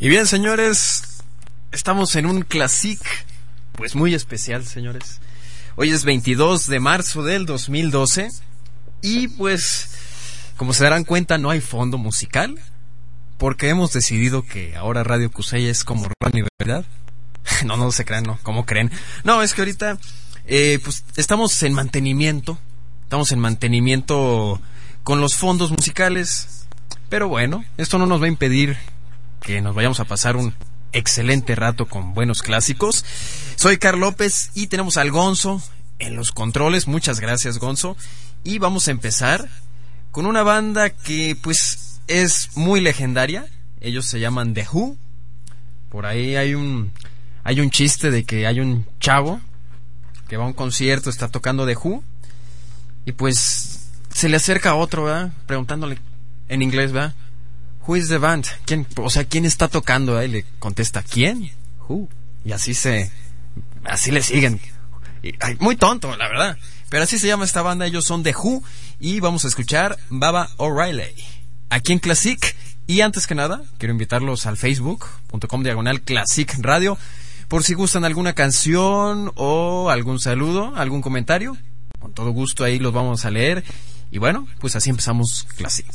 Y bien, señores, estamos en un classic, pues muy especial, señores. Hoy es 22 de marzo del 2012 y pues, como se darán cuenta, no hay fondo musical, porque hemos decidido que ahora Radio Cusey es como la universidad. No se crean, no, ¿cómo creen? No, es que ahorita, pues estamos en mantenimiento con los fondos musicales, pero bueno, esto no nos va a impedir que nos vayamos a pasar un excelente rato con buenos clásicos. Soy Carl López y tenemos al Gonzo en los controles. Muchas gracias, Gonzo. Y vamos a empezar con una banda que pues es muy legendaria. Ellos se llaman The Who. Por ahí hay un chiste de que hay un chavo que va a un concierto, está tocando The Who, y pues se le acerca a otro, ¿verdad? Preguntándole en inglés, ¿verdad? Who is the band? ¿Quién está tocando? Y le contesta, ¿quién? Who. Y así le siguen. Muy tonto, la verdad. Pero así se llama esta banda, ellos son The Who. Y vamos a escuchar Baba O'Reilly aquí en Classic. Y antes que nada, quiero invitarlos al facebook.com/Classic Radio. Por si gustan alguna canción o algún saludo, algún comentario, con todo gusto ahí los vamos a leer. Y bueno, pues así empezamos Classic.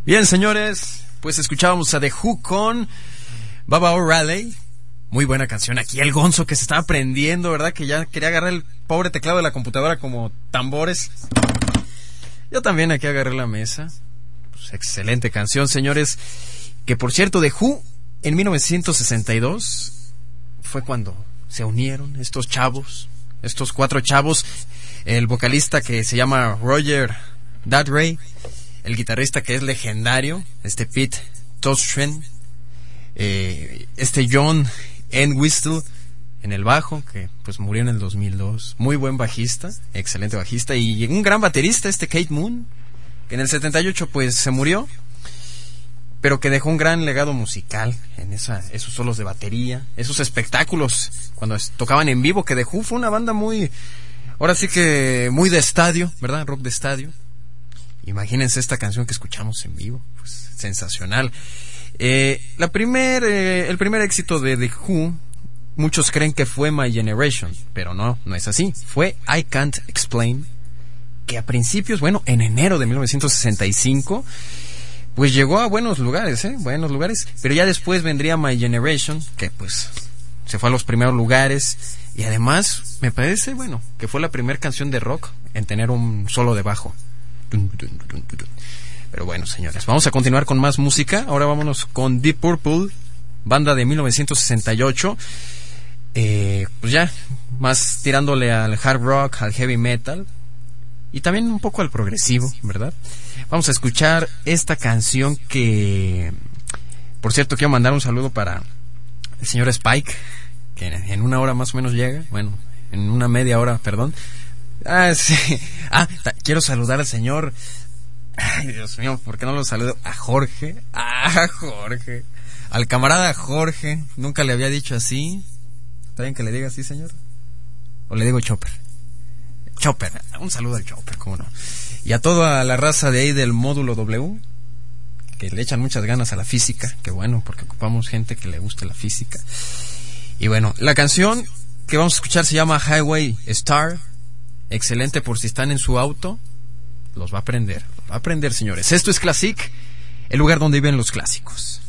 Bien, señores, pues escuchábamos a The Who con Baba O'Reilly. Muy buena canción. Aquí el Gonzo que se estaba aprendiendo, ¿verdad? Que ya quería agarrar el pobre teclado de la computadora como tambores. Yo también aquí agarré la mesa. Pues excelente canción, señores. Que por cierto, The Who en 1962 fue cuando se unieron estos chavos, estos 4 chavos. El vocalista que se llama Roger Daltrey, el guitarrista que es legendario, Pete Townshend, John Entwistle en el bajo, que pues murió en el 2002, muy buen bajista, excelente bajista, y un gran baterista, Keith Moon, que en el 78 pues se murió, pero que dejó un gran legado musical en esos solos de batería, esos espectáculos cuando tocaban en vivo, que The Who fue una banda muy, ahora sí que muy de estadio, ¿verdad? Rock de estadio. Imagínense esta canción que escuchamos en vivo, pues sensacional. El primer éxito de The Who, muchos creen que fue My Generation, pero no es así. Fue I Can't Explain, que a principios, en enero de 1965, pues llegó a buenos lugares, pero ya después vendría My Generation, que pues se fue a los primeros lugares, y además me parece, que fue la primera canción de rock en tener un solo de bajo. Pero bueno, señores, vamos a continuar con más música. Ahora vámonos con Deep Purple, banda de 1968. Pues ya, más tirándole al hard rock, al heavy metal y también un poco al progresivo, ¿verdad? Vamos a escuchar esta canción que, por cierto, quiero mandar un saludo para el señor Spike, que en una hora más o menos llega. En una media hora, perdón. Sí. Quiero saludar al señor. Ay, Dios mío, ¿por qué no lo saludo? A Jorge. Jorge. Al camarada Jorge. Nunca le había dicho así. ¿Está bien que le diga así, señor? ¿O le digo Chopper? Chopper. Un saludo al Chopper, cómo no. Y a toda la raza de ahí del módulo W, que le echan muchas ganas a la física. Que bueno, porque ocupamos gente que le guste la física. Y la canción que vamos a escuchar se llama Highway Star. Excelente por si están en su auto. Los va a aprender, señores. Esto es Classic, el lugar donde viven los clásicos.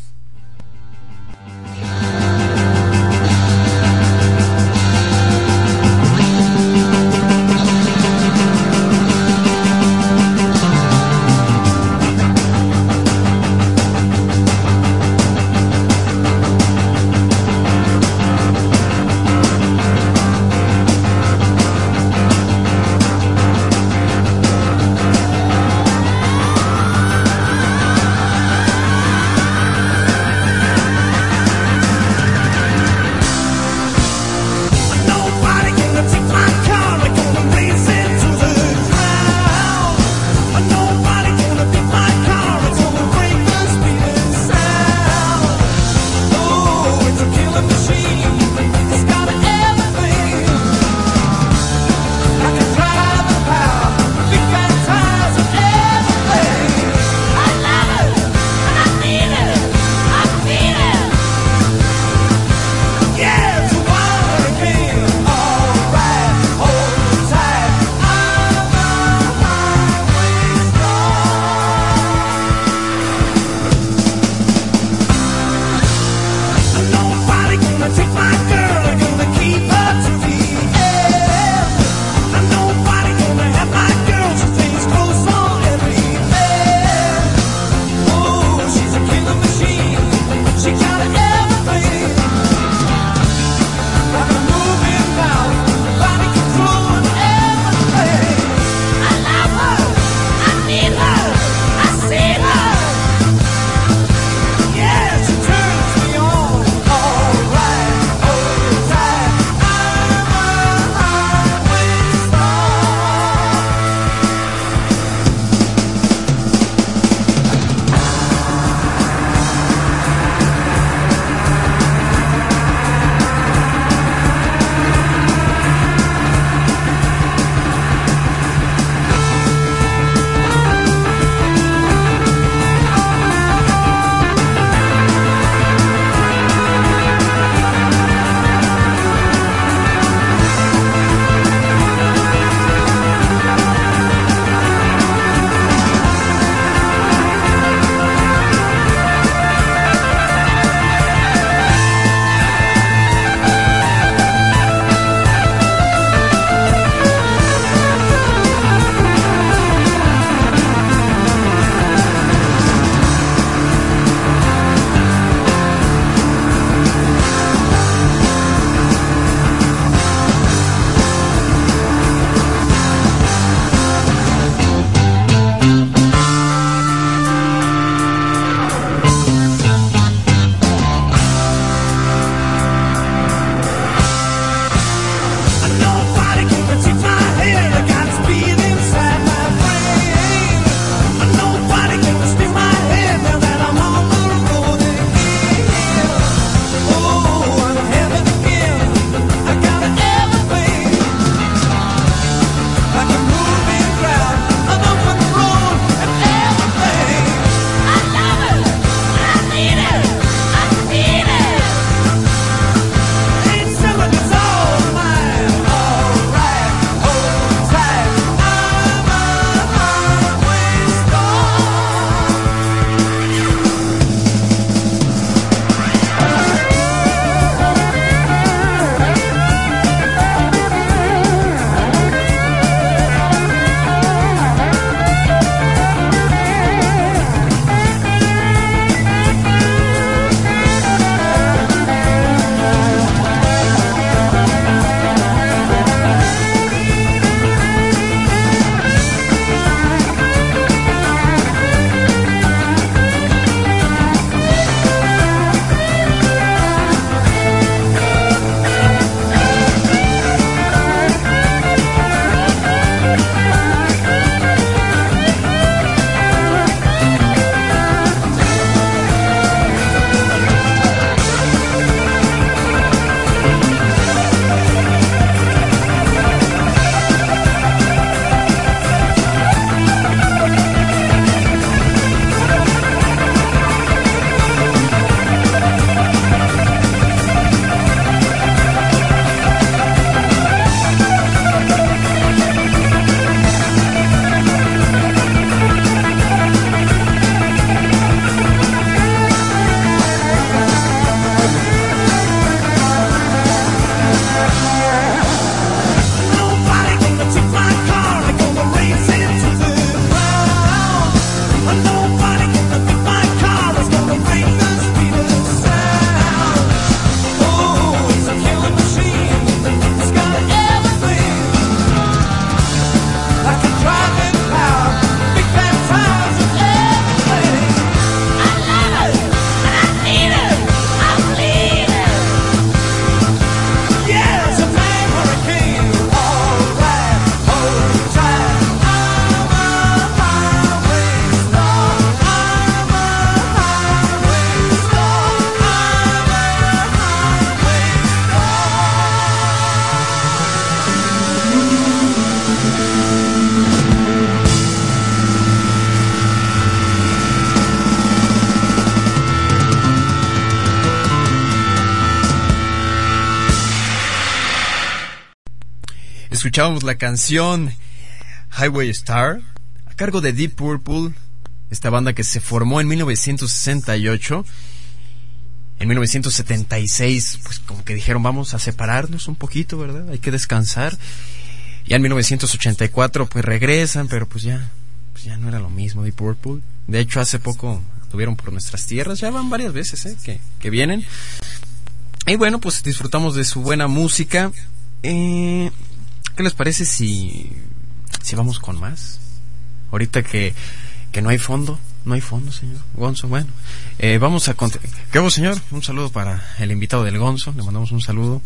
Escuchábamos la canción Highway Star a cargo de Deep Purple, esta banda que se formó en 1968. En 1976, pues como que dijeron, vamos a separarnos un poquito, ¿verdad? Hay que descansar. Ya en 1984, pues regresan, pero pues ya no era lo mismo Deep Purple. De hecho, hace poco estuvieron por nuestras tierras, ya van varias veces, que vienen. Y bueno, pues disfrutamos de su buena música. ¿Qué les parece si vamos con más? Ahorita que no hay fondo. No hay fondo, señor Gonzo. Bueno, vamos a... ¿Qué hago, señor? Un saludo para el invitado del Gonzo. Le mandamos un saludo.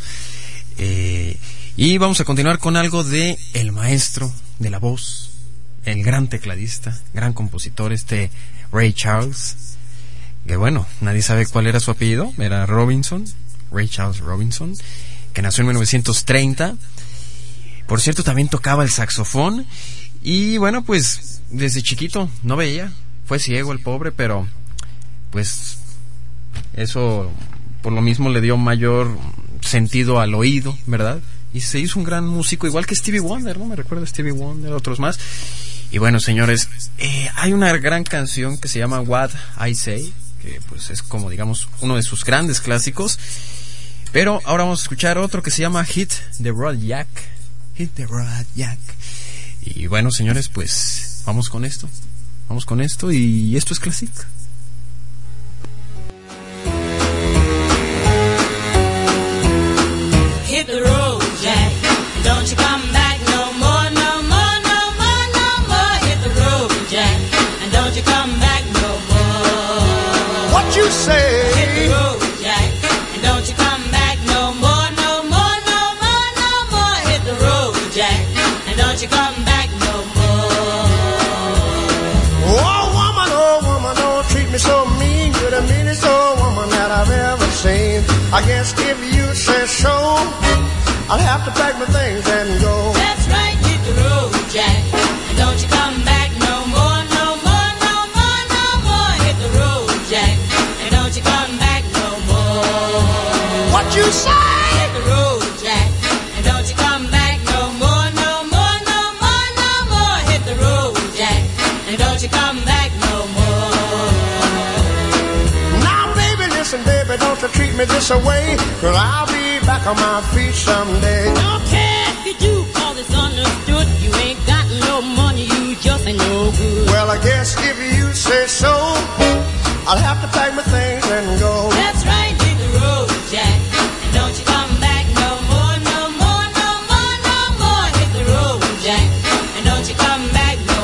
Y vamos a continuar con algo de el maestro de la voz, el gran tecladista, gran compositor, Ray Charles. Que bueno, nadie sabe cuál era su apellido. Era Robinson, Ray Charles Robinson, que nació en 1930. Por cierto, también tocaba el saxofón. Y bueno, pues desde chiquito no veía. Fue ciego el pobre, pero pues eso por lo mismo le dio mayor sentido al oído, ¿verdad? Y se hizo un gran músico, igual que Stevie Wonder, ¿no? Me recuerda a Stevie Wonder, otros más. Y bueno, señores, hay una gran canción que se llama What I Say, que pues es como, digamos, uno de sus grandes clásicos. Pero ahora vamos a escuchar otro que se llama Hit the Road Jack. Hit the Road Jack. Y bueno, señores, pues vamos con esto. Vamos con esto, y esto es Classic. Hit the road, Jack. Don't you come back no more, no more, no more, no more. Hit the road, Jack. And don't you come back no more. What you say? Hit the road, Jack. And don't you come back no more, no more, no more, no more. Hit the road, Jack. And don't you come back no more. Oh woman, don't treat me so mean. You're the meanest old woman that I've ever seen. I guess if you say so, I'll have to pack my things and go. That's right, hit the road, Jack. And don't you come back no more, no more, no more, no more. Hit the road, Jack. And don't you come back no more. What you say? Hit the road, Jack. And don't you come back no more, no more, no more, no more. Hit the road, Jack. And don't you come back no more. Now baby, listen baby, don't you treat me this away, 'cause I'll be back on my feet someday. Don't care if you do, 'cause it's understood. You ain't got no money, you just ain't no good. Well, I guess if you say so, I'll have to pack my things and go. That's right, hit the road, Jack. And don't you come back no more, no more, no more, no more. Hit the road, Jack. And don't you come back no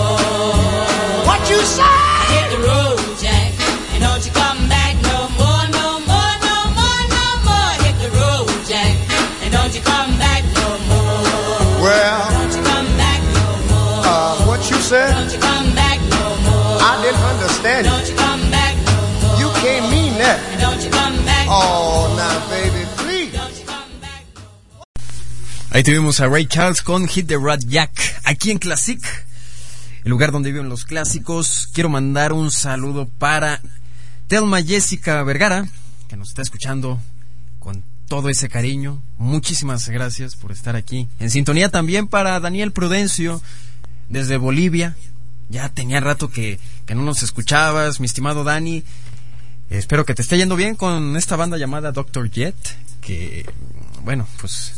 more. What you say? Hit the road, Jack. And don't you come back no more, no more, no more, no more. Hit the road, Jack. And don't you come back no more. Well, Don't you come back no more. what you said? Don't you come back no more. I didn't understand Don't you come back no more. you. You can't mean that. And don't you come back no Oh, more. now baby, please. Don't you come back no more. Ahí tuvimos a Ray Charles con Hit the Road Jack, aquí en Classic, el lugar donde viven los clásicos. Quiero mandar un saludo para Telma Jessica Vergara, que nos está escuchando con todo ese cariño. Muchísimas gracias por estar aquí en sintonía. También para Daniel Prudencio desde Bolivia. Ya tenía rato que no nos escuchabas, mi estimado Dani. Espero que te esté yendo bien con esta banda llamada Dr. Jet, que bueno, pues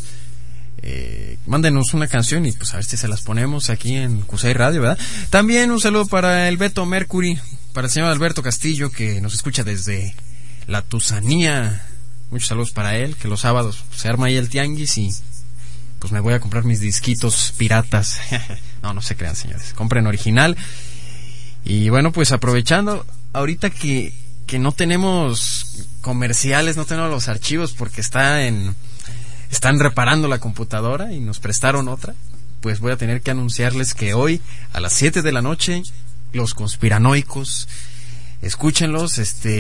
mándenos una canción y pues a ver si se las ponemos aquí en Cusay Radio, ¿verdad? También un saludo para el Beto Mercury, para el señor Alberto Castillo, que nos escucha desde la Tusanía. Muchos saludos para él, que los sábados se arma ahí el tianguis y pues me voy a comprar mis disquitos piratas. No se crean, señores, compren original. Y bueno, pues aprovechando ahorita que no tenemos comerciales, no tenemos los archivos porque están reparando la computadora y nos prestaron otra, pues voy a tener que anunciarles que hoy a las 7 de la noche Los Conspiranoicos, escúchenlos.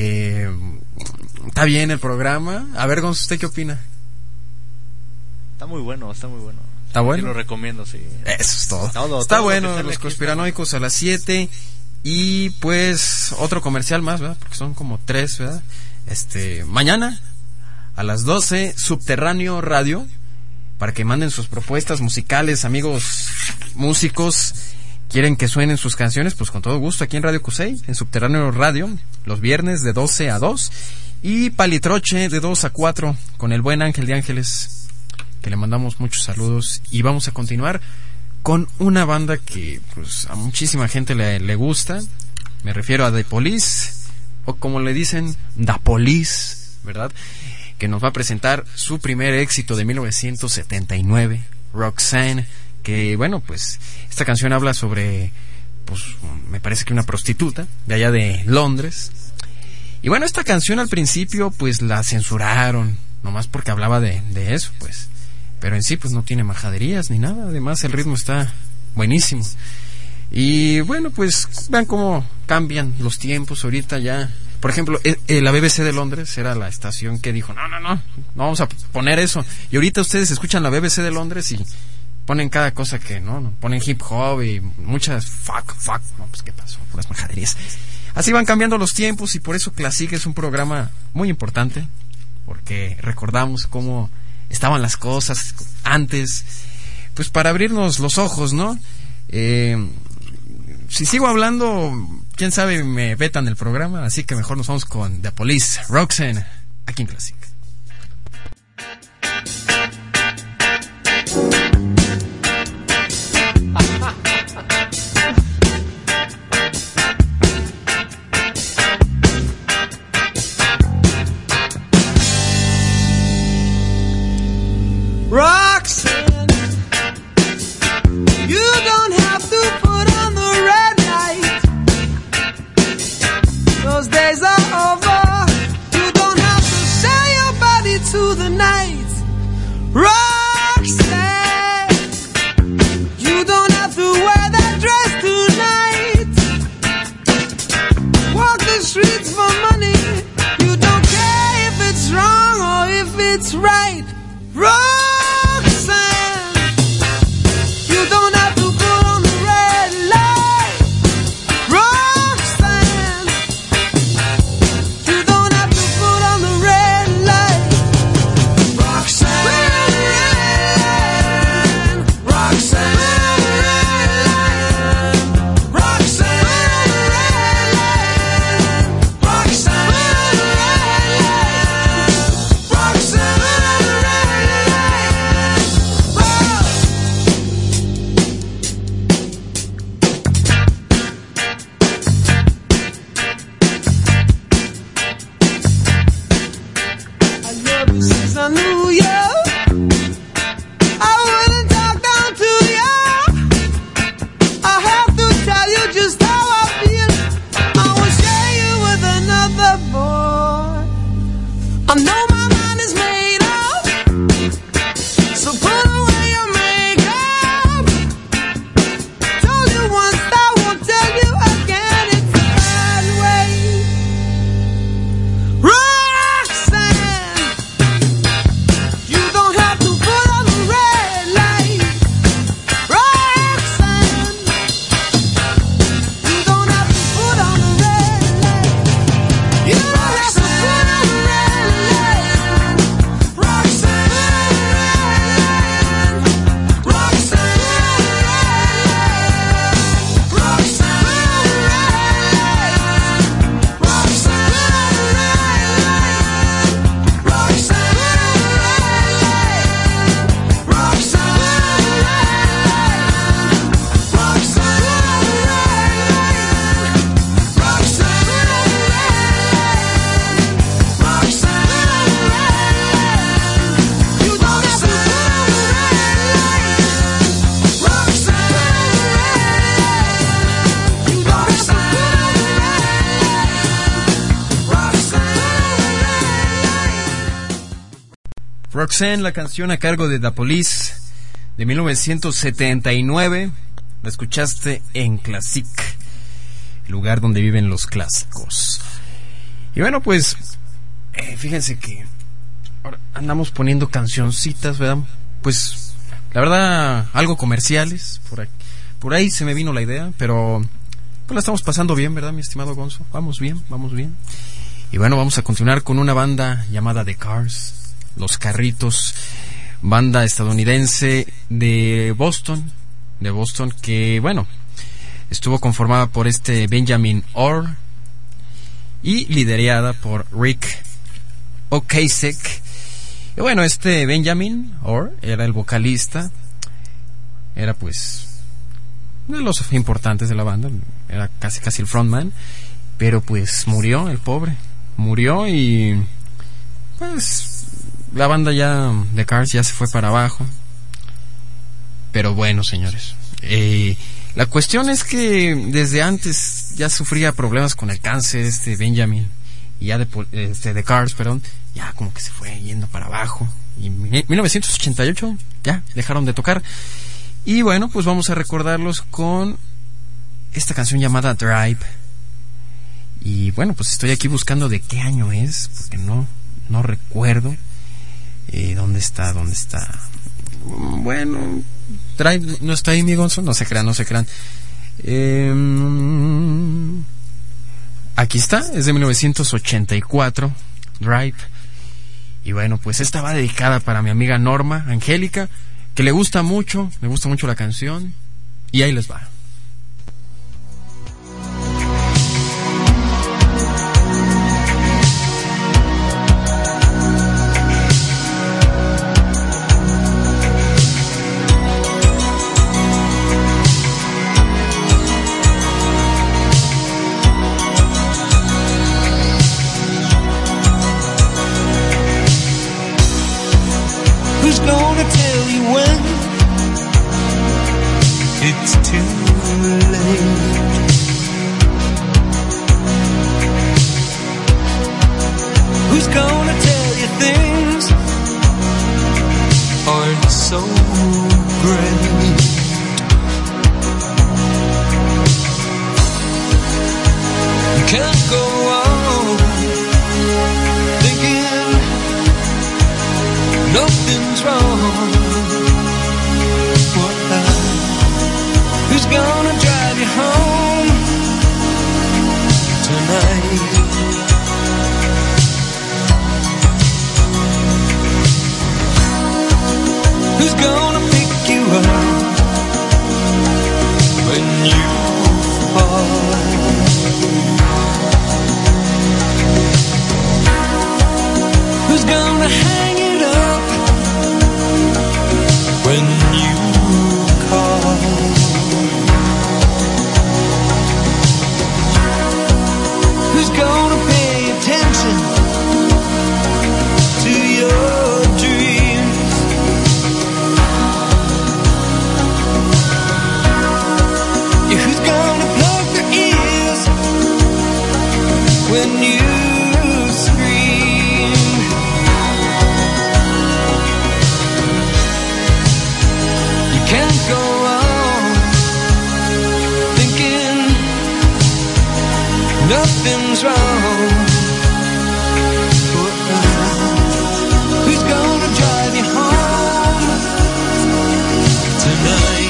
Está bien el programa. A ver, Gonzo, ¿usted qué opina? Está muy bueno, está muy bueno. ¿Está bueno? Yo lo recomiendo, sí. Eso es todo. Todo Está lo que bueno, sale Los aquí Conspiranoicos a las 7. Y pues otro comercial más, ¿verdad? Porque son como 3, ¿verdad? Mañana a las 12, Subterráneo Radio, para que manden sus propuestas musicales, amigos músicos. ¿Quieren que suenen sus canciones? Pues con todo gusto, aquí en Radio Cusey, en Subterráneo Radio, los viernes de 12 a 2 y Palitroche de 2 a 4 con el buen Ángel de Ángeles, que le mandamos muchos saludos. Y vamos a continuar con una banda que pues a muchísima gente le gusta. Me refiero a The Police, o como le dicen, Da Police, ¿verdad? Que nos va a presentar su primer éxito de 1979, Roxanne. Que bueno, pues esta canción habla sobre, pues me parece que una prostituta de allá de Londres. Y bueno, esta canción al principio pues la censuraron, nomás porque hablaba de eso, pues. Pero en sí pues no tiene majaderías ni nada, además el ritmo está buenísimo. Y bueno, pues vean cómo cambian los tiempos ahorita ya. Por ejemplo, la BBC de Londres era la estación que dijo, no vamos a poner eso. Y ahorita ustedes escuchan la BBC de Londres y ponen cada cosa que no ponen hip hop y muchas fuck, no, pues qué pasó, puras majaderías. Así van cambiando los tiempos y por eso Classic es un programa muy importante, porque recordamos cómo estaban las cosas antes, pues para abrirnos los ojos, ¿no? Si sigo hablando, quién sabe, me vetan el programa, así que mejor nos vamos con The Police, Roxanne, aquí en Classic. Roxanne, you don't have to put on the red light. Those days are over. You don't have to sell your body to the night. Roxanne, you don't have to wear that dress tonight. Walk the streets for money. You don't care if it's wrong or if it's right. Roxanne, you don't have to put on the red light. Roxanne, you don't have to put on the red light. Roxanne, Roxanne, I knew you, I wouldn't talk down to you. I have to tell you just how I feel. I won't share you with another boy. I know my mind is made up, so put away your makeup. Told you once, I won't tell you again. It's a bad way. Roxanne, you don't have to put on the red light. Roxanne, you don't have to put on the red light. You don't have to put on the red light. Roxanne, Roxanne, Roxanne, la canción a cargo de The Police de 1979. La escuchaste en Classic, el lugar donde viven los clásicos. Y bueno, pues fíjense que ahora andamos poniendo cancioncitas, ¿verdad? Pues la verdad algo comerciales, por ahí se me vino la idea, pero pues la estamos pasando bien, ¿verdad, mi estimado Gonzo? Vamos bien. Y bueno, vamos a continuar con una banda llamada The Cars, Los Carritos, banda estadounidense de Boston, que, bueno, estuvo conformada por este Benjamin Orr y liderada por Rick Ocasek. Y bueno, este Benjamin Orr era el vocalista, era pues de los importantes de la banda, era casi el frontman, pero pues murió el pobre, murió y pues la banda ya de Cars ya se fue para abajo. Pero bueno, señores, la cuestión es que desde antes ya sufría problemas con el cáncer este Benjamin, y ya de Cars, perdón, ya como que se fue yendo para abajo, y en 1988 ya dejaron de tocar. Y bueno, pues vamos a recordarlos con esta canción llamada Drive. Y bueno, pues estoy aquí buscando de qué año es, porque no recuerdo. ¿Dónde está? Bueno, Drive no está ahí, mi Gonzo. No se crean. Aquí está, es de 1984, Drive. Y bueno, pues esta va dedicada para mi amiga Norma Angélica, que le gusta mucho la canción, y ahí les va. Who's gonna tell you when it's too late? Who's gonna tell you things aren't so great? You can't go on thinking nothing's wrong. Who's gonna drive you home tonight? Who's gonna pick you up when you fall? Who's gonna hang it up when you call? Who's gonna pay attention to your dreams? Yeah, who's gonna plug their ears when you scream? You can't go on thinking nothing's wrong. Who's gonna drive you home tonight?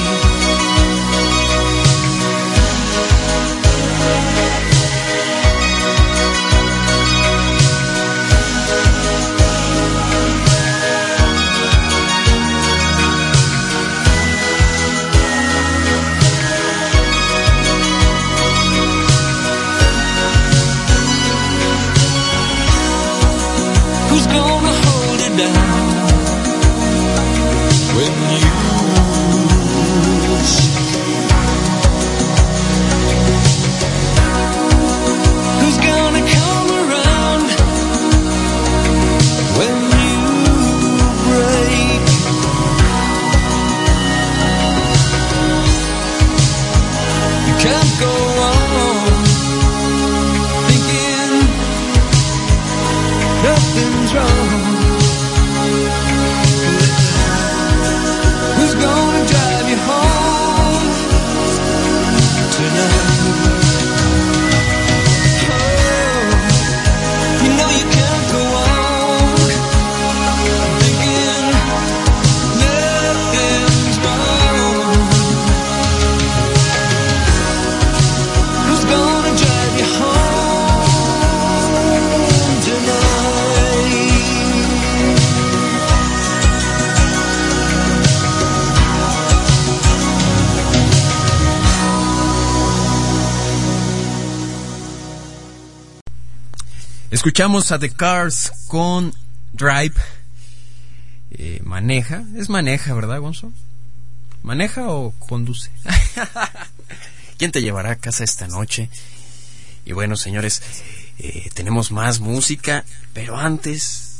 Escuchamos a The Cars con Drive. Maneja, es maneja, ¿verdad, Gonzo? ¿Maneja o conduce? ¿Quién te llevará a casa esta noche? Y bueno, señores, tenemos más música, pero antes,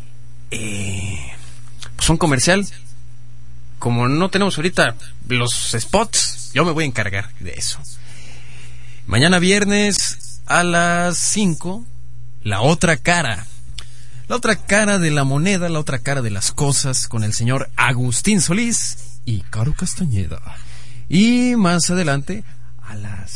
pues un comercial. Como no tenemos ahorita los spots, yo me voy a encargar de eso. Mañana viernes a las 5, La Otra Cara. La otra cara de la moneda, la otra cara de las cosas, con el señor Agustín Solís y Caro Castañeda. Y más adelante, a las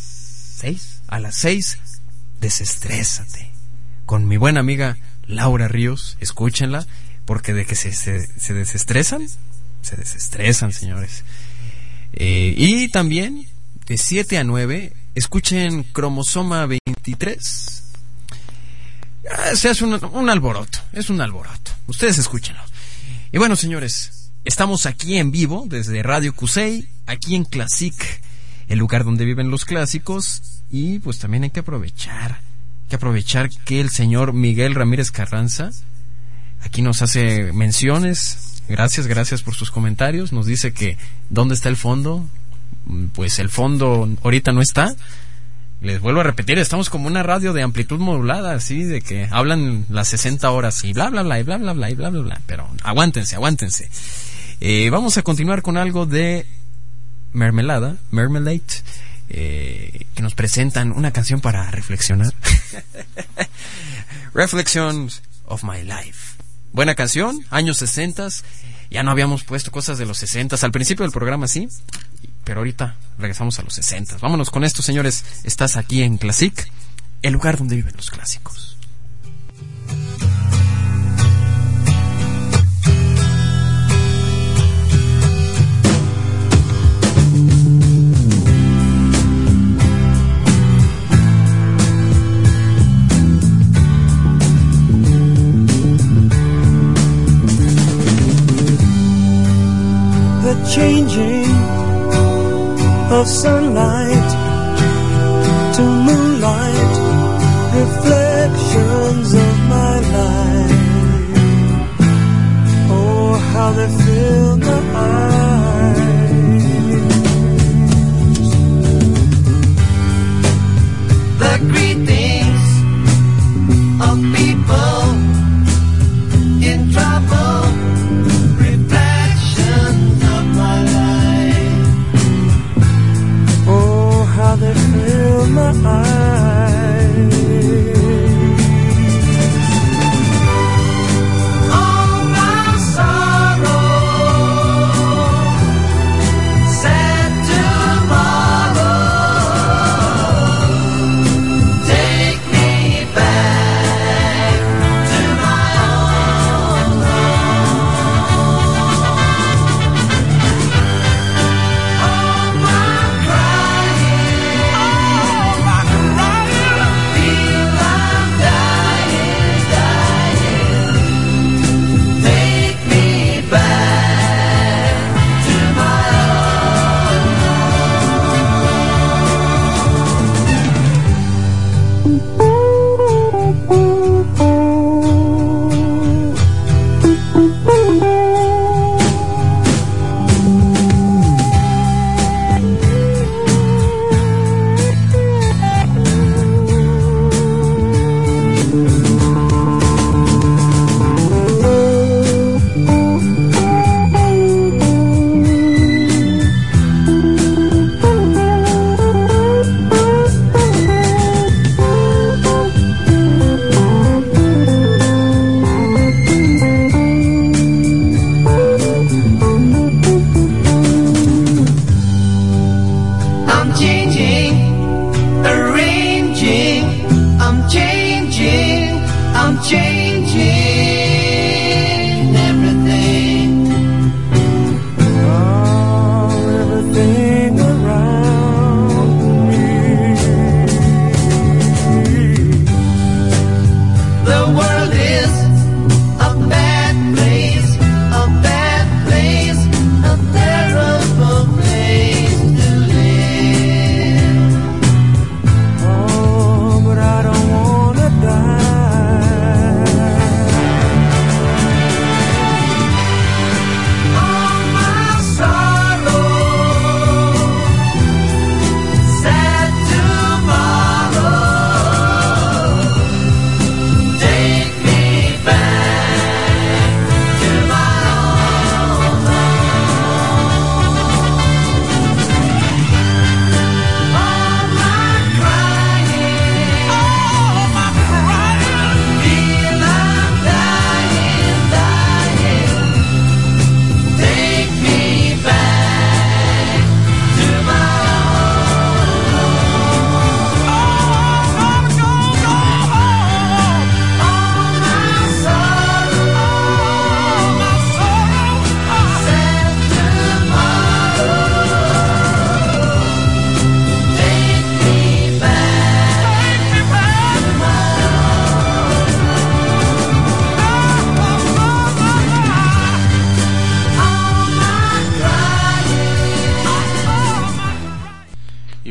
6, Desestrésate, con mi buena amiga Laura Ríos. Escúchenla, porque de que se desestresan, se desestresan, señores. Y también, de 7 a 9, escuchen Cromosoma 23. Se hace un alboroto, es un alboroto. Ustedes escúchenlo. Y bueno, señores, estamos aquí en vivo desde Radio Cusey, aquí en Classic, el lugar donde viven los clásicos. Y pues también hay que aprovechar que el señor Miguel Ramírez Carranza aquí nos hace menciones. Gracias por sus comentarios. Nos dice que ¿dónde está el fondo? Pues el fondo ahorita no está. Les vuelvo a repetir, estamos como una radio de amplitud modulada, así de que hablan las 60 horas y bla bla bla y bla bla bla y bla bla bla. Pero aguántense. Vamos a continuar con algo de Marmalade, que nos presentan una canción para reflexionar. Reflections of My Life. Buena canción, años 60. Ya no habíamos puesto cosas de los 60. Al principio del programa sí, pero ahorita regresamos a los 60. Vámonos con esto, señores. Estás aquí en Classic, el lugar donde viven los clásicos. The changing of sunlight to moonlight, reflections of my life. Oh, how they fill my eyes. The greetings of people in trouble, reflections of my life. Oh, how they fill my eyes. All my sorrow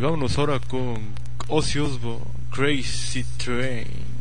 vámonos ahora con Ozzy Osbourne, Crazy Train.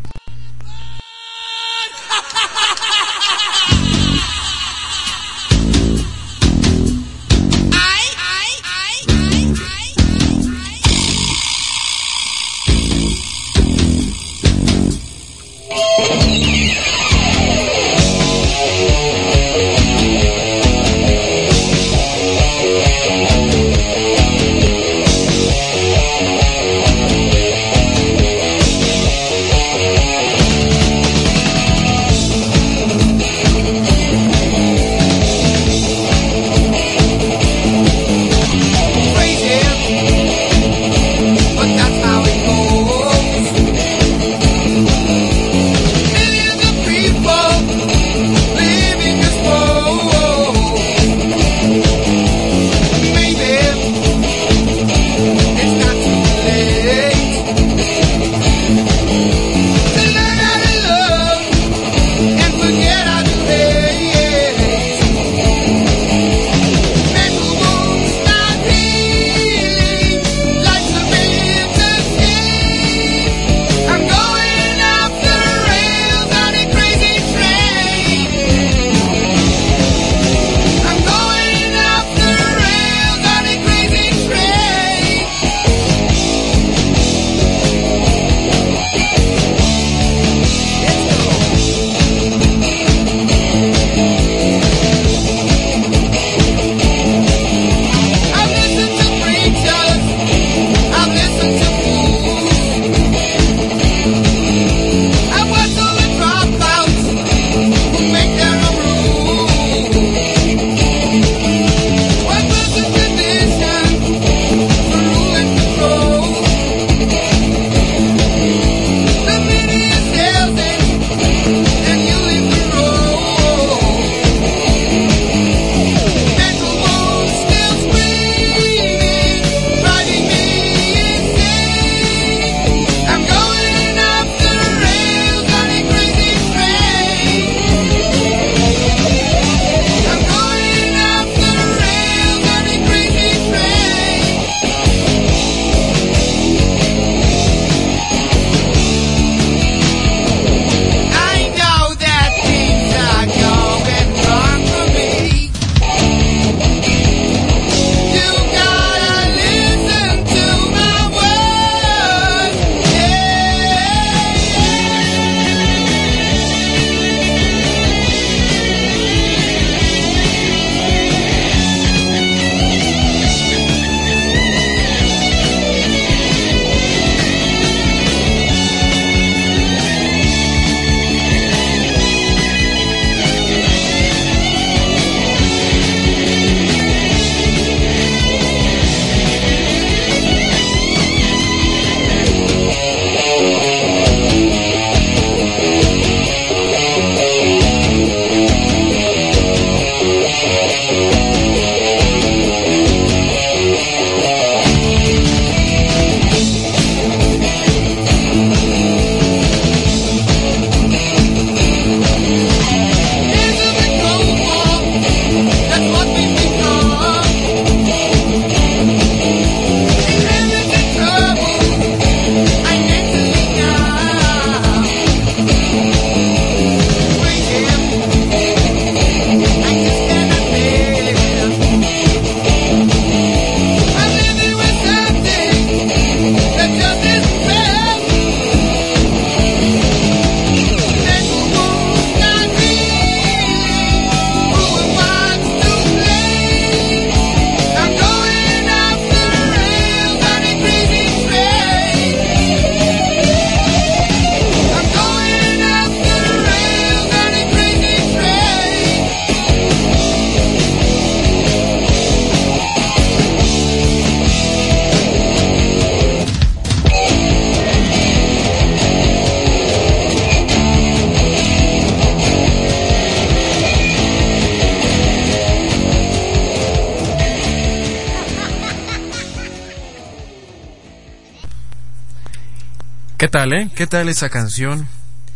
¿Qué tal, ¿Qué tal esa canción?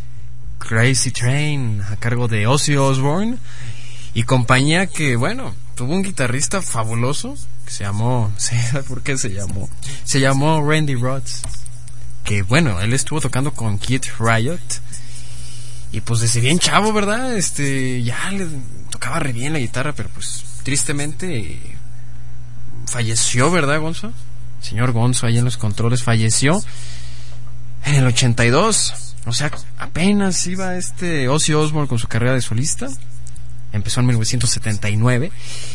Crazy Train, a cargo de Ozzy Osbourne y compañía, que bueno, tuvo un guitarrista fabuloso que se llamó, ¿por qué se llamó? Se llamó Randy Rhoads. Que bueno, él estuvo tocando con Kid Riot. Y pues desde bien chavo, ¿verdad? Ya le tocaba re bien la guitarra, pero pues tristemente falleció, ¿verdad, Gonzo? Señor Gonzo, ahí en los controles, falleció en el 82. O sea, apenas iba Ozzy Osbourne con su carrera de solista. Empezó en 1979.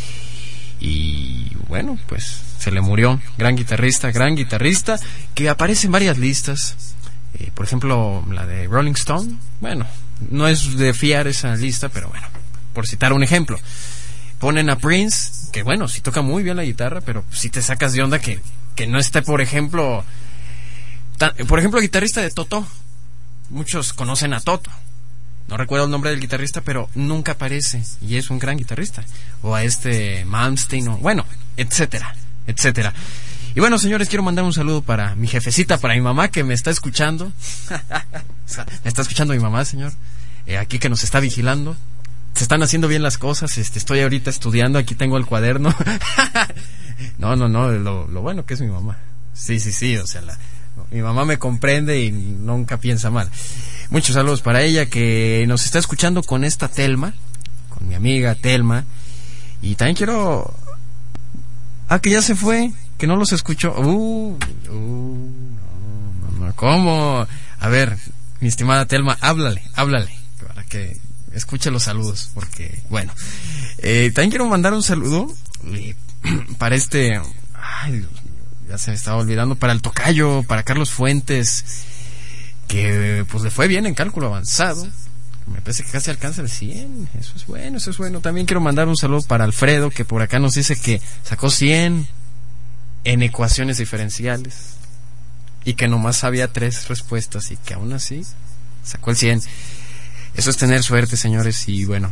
Y bueno, pues se le murió. Gran guitarrista, que aparece en varias listas. Por ejemplo, la de Rolling Stone. Bueno, no es de fiar esa lista, pero bueno, por citar un ejemplo. Ponen a Prince, que bueno, sí toca muy bien la guitarra, pero sí te sacas de onda que no esté, por ejemplo, guitarrista de Toto. Muchos conocen a Toto. No recuerdo el nombre del guitarrista, pero nunca aparece, y es un gran guitarrista. O a Malmsteen, o bueno, etcétera. Y bueno, señores, quiero mandar un saludo para mi jefecita, para mi mamá, que me está escuchando. Me está escuchando mi mamá, señor. Aquí que nos está vigilando. Se están haciendo bien las cosas. Estoy ahorita estudiando. Aquí tengo el cuaderno. No. Lo bueno que es mi mamá. Sí. O sea, mi mamá me comprende y nunca piensa mal. Muchos saludos para ella, que nos está escuchando con esta Telma. Con mi amiga Telma. Y también quiero... que ya se fue. Que no los escucho. No. ¿Cómo? A ver, mi estimada Telma, háblale, para que escuche los saludos, porque, bueno. También quiero mandar un saludo para ay, ya se me estaba olvidando, para el tocayo, para Carlos Fuentes, que pues le fue bien en cálculo avanzado. Me parece que casi alcanza el 100. Eso es bueno. También quiero mandar un saludo para Alfredo, que por acá nos dice que sacó 100 en ecuaciones diferenciales y que nomás había 3 respuestas y que aún así sacó el 100. Eso es tener suerte, señores. Y bueno,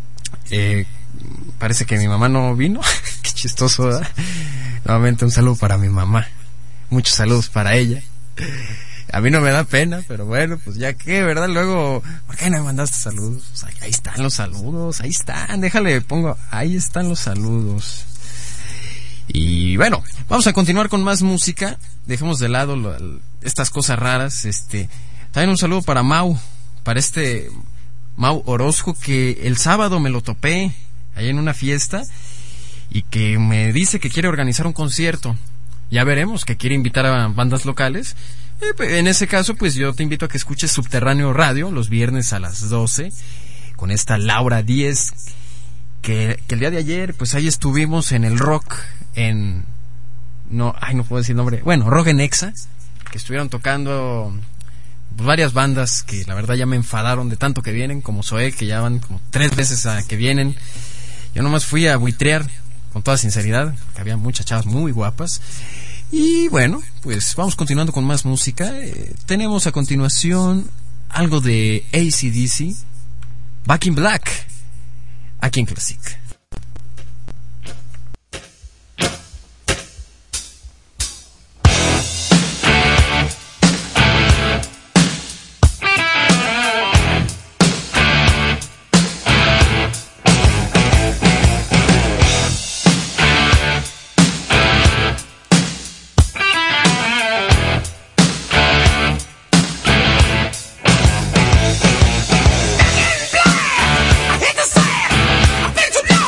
parece que mi mamá no vino. Qué chistoso, ¿verdad? Nuevamente un saludo para mi mamá. Muchos saludos para ella. A mí no me da pena, pero bueno, pues ya que, ¿verdad? Luego, ¿por qué no me mandaste saludos? O sea, ahí están los saludos, ahí están, déjale, pongo, ahí están los saludos. Y bueno, vamos a continuar con más música. Dejemos de lado estas cosas raras. También un saludo para Mau, para Mau Orozco, que el sábado me lo topé ahí en una fiesta y que me dice que quiere organizar un concierto. Ya veremos, que quiere invitar a bandas locales. En ese caso, pues yo te invito a que escuches Subterráneo Radio los viernes a las 12 con esta Laura Díez, que el día de ayer, pues ahí estuvimos en el Rock no puedo decir el nombre, bueno, Rock en Exa, que estuvieron tocando pues varias bandas que la verdad ya me enfadaron de tanto que vienen, como Zoé, que ya van como 3 veces a que vienen. Yo nomás fui a buitrear, con toda sinceridad, que había muchas chavas muy guapas. Y bueno, pues vamos continuando con más música. Tenemos a continuación algo de AC/DC, Back in Black, aquí en Classic. Hit the sand, I've been too long.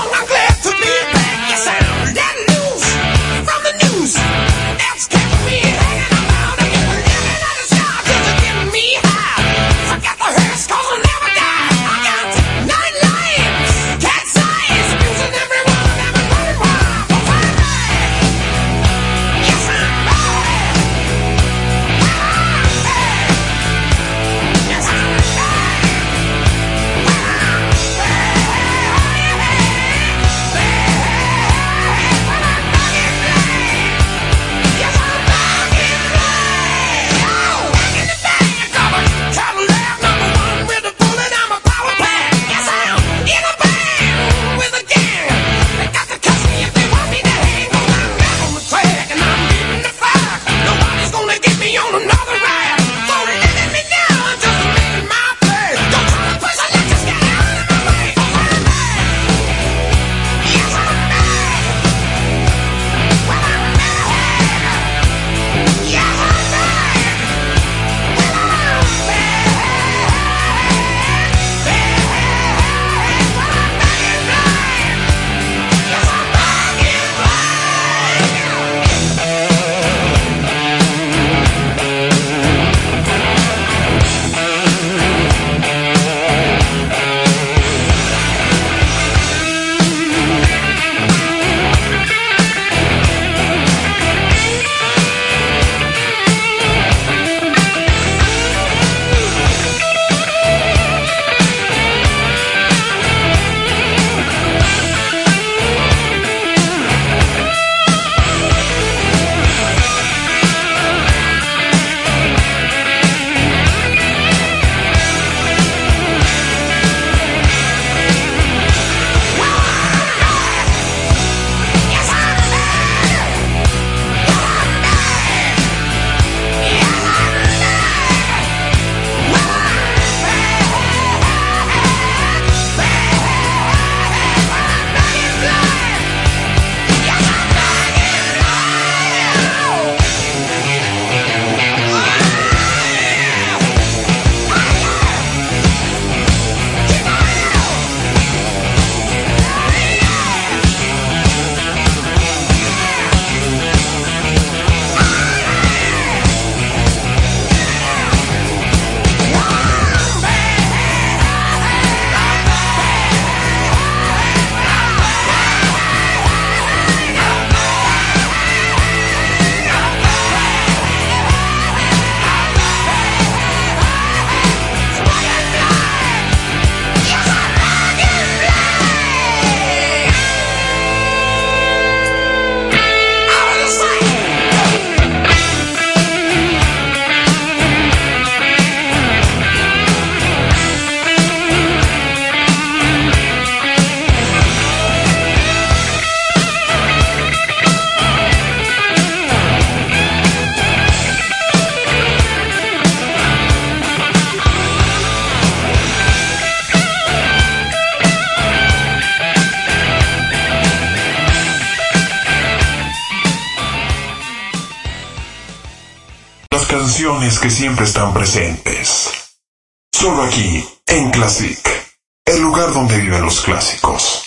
Canciones que siempre están presentes. Solo aquí, en Classic, el lugar donde viven los clásicos.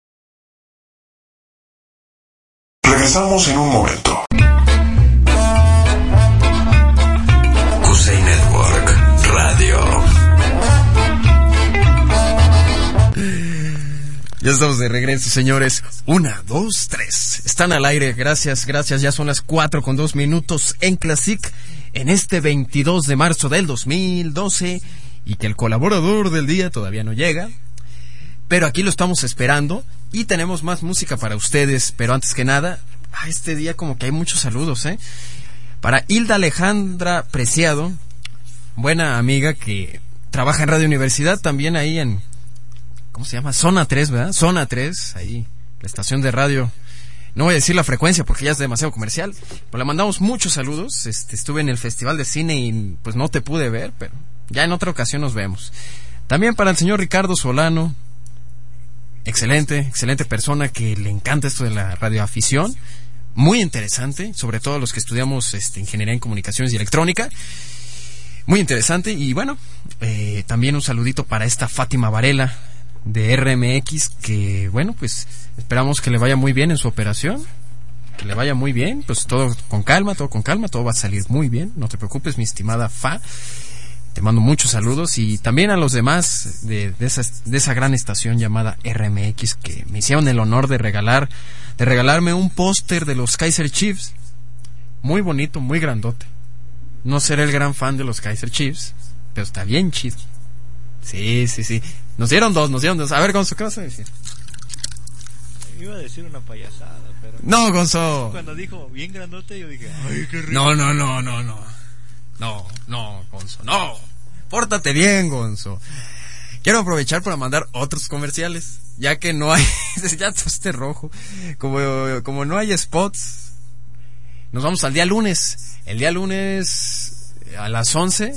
Regresamos en un momento. Cusey Network Radio. Ya estamos de regreso, señores. 1, 2, 3. Están al aire. Gracias. Ya son las 4:02 en Classic. En este 22 de marzo del 2012. Y que el colaborador del día todavía no llega. Pero aquí lo estamos esperando. Y tenemos más música para ustedes. Pero antes que nada, este día como que hay muchos saludos, Para Hilda Alejandra Preciado, buena amiga que trabaja en Radio Universidad, también ahí en... ¿Cómo se llama? Zona 3, ¿verdad? Zona 3, ahí, la estación de radio. No voy a decir la frecuencia porque ya es demasiado comercial. Pero le mandamos muchos saludos. Estuve en el Festival de Cine y pues no te pude ver, pero ya en otra ocasión nos vemos. También para el señor Ricardo Solano. Excelente persona que le encanta esto de la radioafición. Muy interesante, sobre todo los que estudiamos Ingeniería en Comunicaciones y Electrónica. Muy interesante. Y bueno, también un saludito para esta Fátima Varela de RMX, que bueno, pues esperamos que le vaya muy bien en su operación, que le vaya muy bien, pues todo con calma, todo va a salir muy bien, no te preocupes, mi estimada Fa, te mando muchos saludos, y también a los demás de esa gran estación llamada RMX, que me hicieron el honor de regalarme un póster de los Kaiser Chiefs, muy bonito, muy grandote. No seré el gran fan de los Kaiser Chiefs, pero está bien chido. Sí. Nos dieron dos. A ver, Gonzo, ¿qué vas a decir? Iba a decir una payasada, pero... No, Gonzo. Cuando dijo bien grandote, yo dije, ay, qué rico. No, Gonzo, no. Pórtate bien, Gonzo. Quiero aprovechar para mandar otros comerciales, ya que no hay... ya esté rojo. Como no hay spots, nos vamos al día lunes. El día lunes a las 11...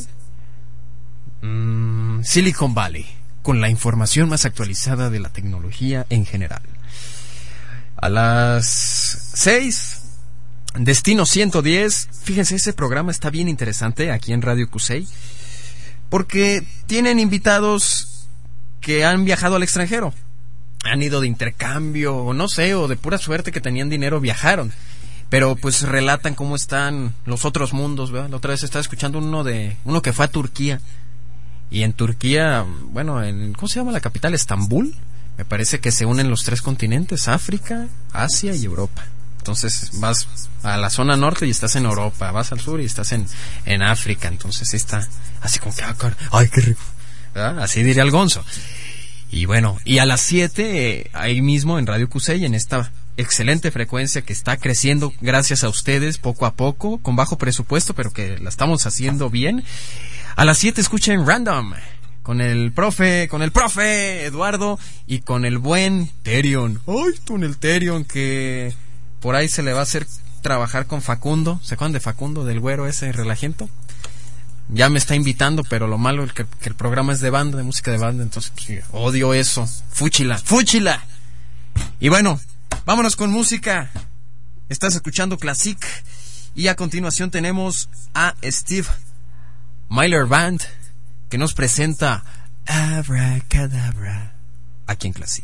Silicon Valley, con la información más actualizada de la tecnología en general. A las 6, Destino 110. Fíjense, ese programa está bien interesante aquí en Radio Cusey, porque tienen invitados que han viajado al extranjero, han ido de intercambio, o no sé, o de pura suerte que tenían dinero, viajaron, pero pues relatan cómo están los otros mundos, ¿verdad? La otra vez estaba escuchando uno que fue a Turquía. Y en Turquía, bueno, ¿cómo se llama la capital? Estambul. Me parece que se unen los 3 continentes, África, Asia y Europa. Entonces vas a la zona norte y estás en Europa, vas al sur y estás en África. Entonces está así como que, ¡ay, qué rico! ¿verdad? Así diría el Gonzo. Y bueno, y a las 7, ahí mismo en Radio Cusey, en esta excelente frecuencia que está creciendo gracias a ustedes poco a poco, con bajo presupuesto, pero que la estamos haciendo bien. A las 7 escuchen Random con el profe Eduardo y con el buen Terion. ¡Ay, con el Terion! Que por ahí se le va a hacer trabajar con Facundo. ¿Se acuerdan de Facundo, del güero ese relajiento? Ya me está invitando, pero lo malo es que el programa es de banda, de música de banda, entonces pues, odio eso. ¡Fúchila! Y bueno, vámonos con música. Estás escuchando Classic y a continuación tenemos a Steve Miller Band, que nos presenta Abracadabra aquí en Classic.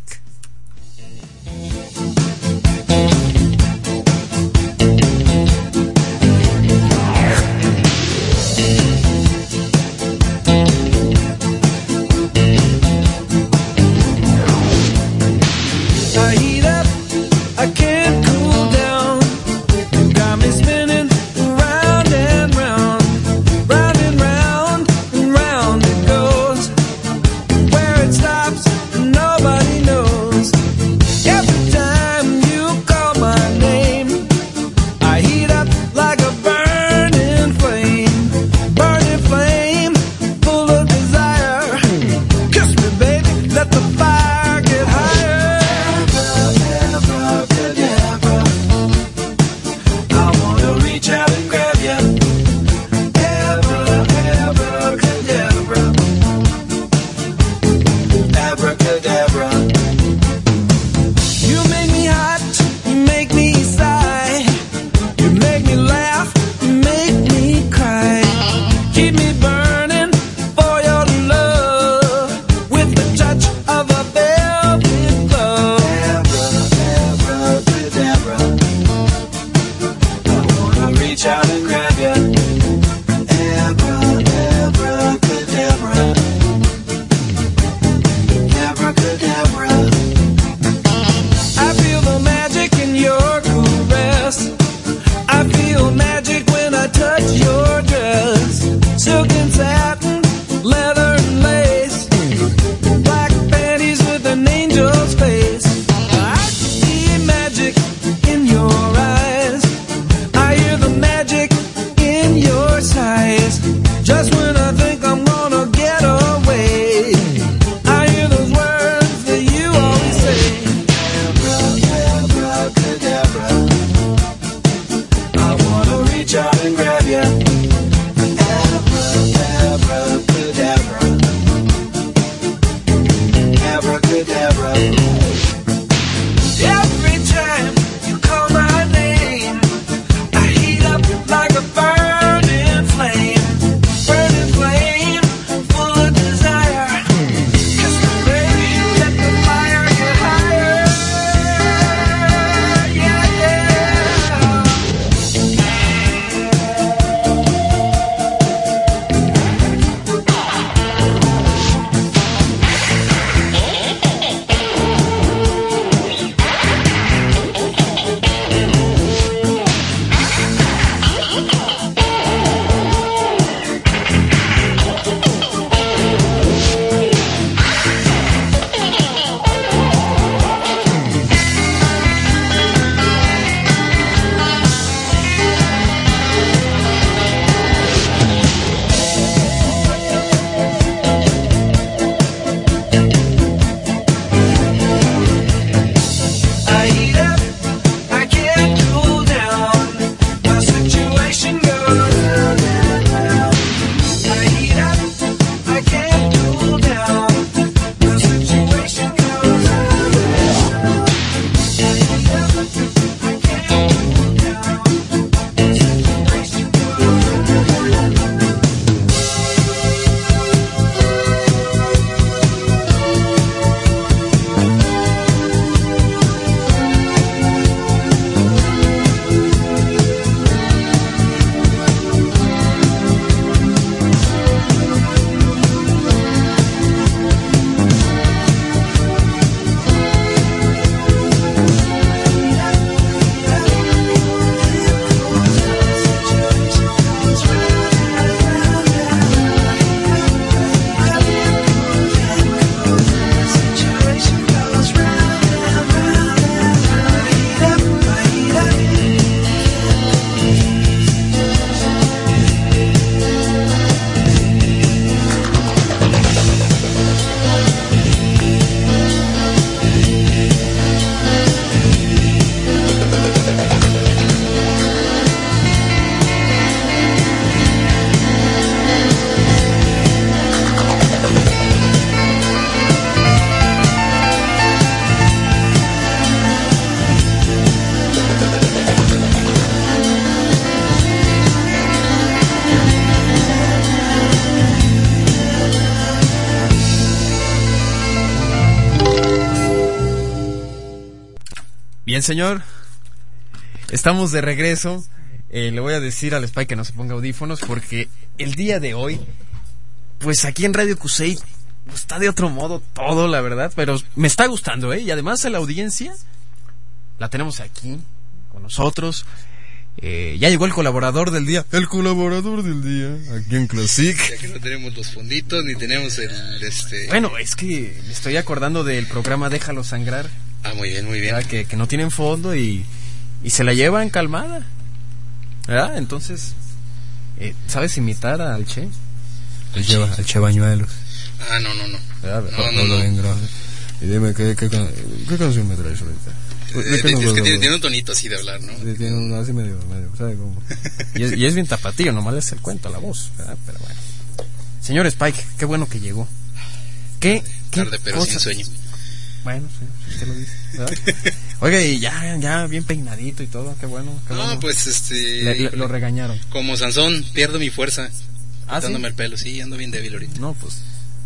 I heat up, I can't cool down. You got me spinning round and round, round and round and round it goes. Where it stops, nobody knows. Bien, señor. Estamos de regreso. Le voy a decir al Spike que no se ponga audífonos porque el día de hoy, pues aquí en Radio Cusey está de otro modo todo, la verdad, pero me está gustando, ¿eh? Y además a la audiencia la tenemos aquí con nosotros. Ya llegó el colaborador del día. El colaborador del día aquí en Classic. Ya que no tenemos los fonditos ni tenemos el Bueno, es que me estoy acordando del programa Déjalo Sangrar. Ah, muy bien, muy bien. ¿Verdad? Que no tienen fondo y se la llevan calmada, ¿verdad? Entonces, ¿sabes imitar al Che? Al Che Bañuelos. Ah, no. No. Bien, gracias. Y dime, ¿qué canción me traes ahorita? Es que tiene un tonito así de hablar, ¿no? Sí, tiene un así medio, ¿sabe cómo? Y es bien tapatío, nomás le hace el cuento a la voz, ¿verdad? Pero bueno. Señor Spike, qué bueno que llegó. ¿Qué tarde, pero cosa? sin sueño. Bueno, sí, usted lo dice, ¿verdad? Oiga, y ya bien peinadito y todo, qué bueno. No, pues lo regañaron. Como Sansón, pierdo mi fuerza. ¿Ah, sí? Dándome el pelo, sí, ando bien débil ahorita. No, pues.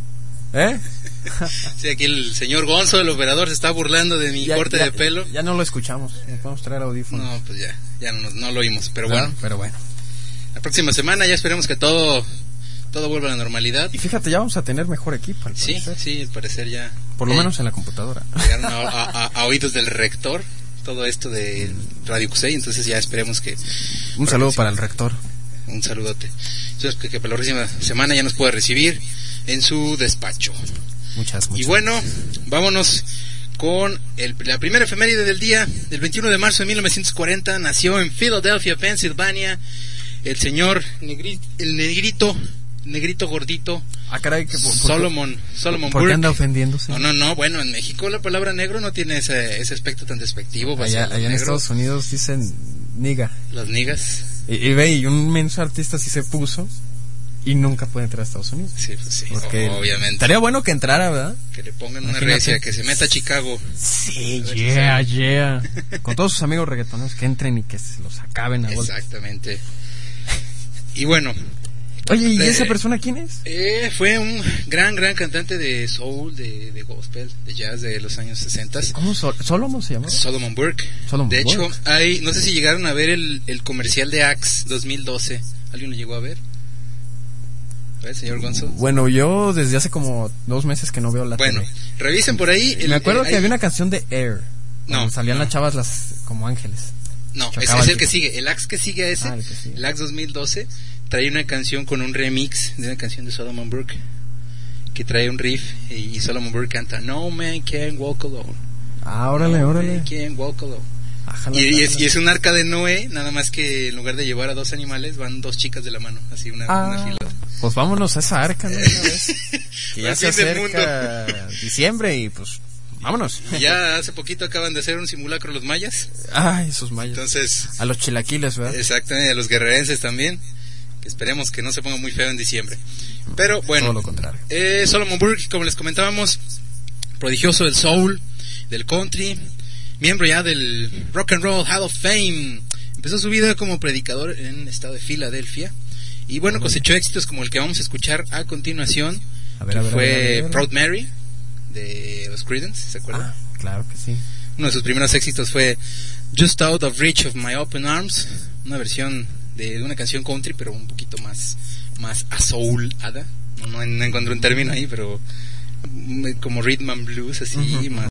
Sí, aquí el señor Gonzo, el operador, se está burlando de mi corte de pelo. Ya no lo escuchamos, nos podemos traer audífonos. No, pues ya no lo oímos, pero claro, bueno. Pero bueno. La próxima semana ya esperemos que todo vuelva a la normalidad. Y fíjate, ya vamos a tener mejor equipo, al parecer. Sí, al parecer ya. Por lo menos en la computadora. Llegaron a oídos del rector todo esto de Radio Cusey, entonces ya esperemos que... Un saludo para el rector. Un saludote. Entonces que para la próxima semana ya nos pueda recibir en su despacho. Muchas. Y bueno, vámonos con la primera efeméride del día. Del 21 de marzo de 1940 nació en Philadelphia, Pensilvania, el señor negrito gordito. Ah, caray, que Solomon ¿por qué Burke. anda ofendiéndose? No, bueno, en México la palabra negro no tiene ese aspecto tan despectivo. Allá en Estados Unidos dicen niga. Las nigas. Y un menso artista sí se puso y nunca puede entrar a Estados Unidos. Sí, pues sí, porque obviamente. Estaría bueno que entrara, ¿verdad? Que le pongan una recia, que se meta a Chicago. Sí, yeah. Con todos sus amigos reggaetoneros que entren y que se los acaben a golpes. Exactamente. Y bueno. Oye, ¿y esa persona quién es? Fue un gran cantante de soul, de gospel, de jazz de los años 60. ¿Cómo? ¿Solomon se llama? Solomon Burke. De hecho, no sé si llegaron a ver el comercial de Axe 2012. ¿Alguien lo llegó a ver? ¿Ves, señor Gonzo? Bueno, yo desde hace como 2 meses que no veo la tele. Bueno, revisen por ahí. Me acuerdo que había una canción de Air. No. Salían las chavas como ángeles. No, es el que sigue. El Axe que sigue a ese, el Axe 2012, trae una canción con un remix de una canción de Solomon Burke, que trae un riff y Solomon Burke canta No Man Can Walk Alone. Órale. No Man Can Walk Alone. Y es un arca de Noé, nada más que en lugar de llevar a 2 animales van 2 chicas de la mano, así una fila. Pues vámonos a esa arca, ¿no? Una vez. Que ya se acerca diciembre y pues vámonos. Y ya hace poquito acaban de hacer un simulacro los mayas. Ay, esos mayas. Entonces, a los chilaquiles, ¿verdad? Exactamente, a los guerrerenses también. Que esperemos que no se ponga muy feo en diciembre. Pero bueno, todo lo contrario. Solomon Burke, como les comentábamos, prodigioso del soul, del country, miembro ya del Rock and Roll Hall of Fame. Empezó su vida como predicador en el estado de Filadelfia. Y bueno, cosechó éxitos como el que vamos a escuchar a continuación. Fue Proud Mary de los Creedence, ¿se acuerdan? Claro que sí. Uno de sus primeros éxitos fue Just Out of Reach of My Open Arms, una versión de una canción country, pero un poquito más asoulada. No encuentro un término ahí, pero como rhythm and blues, así, más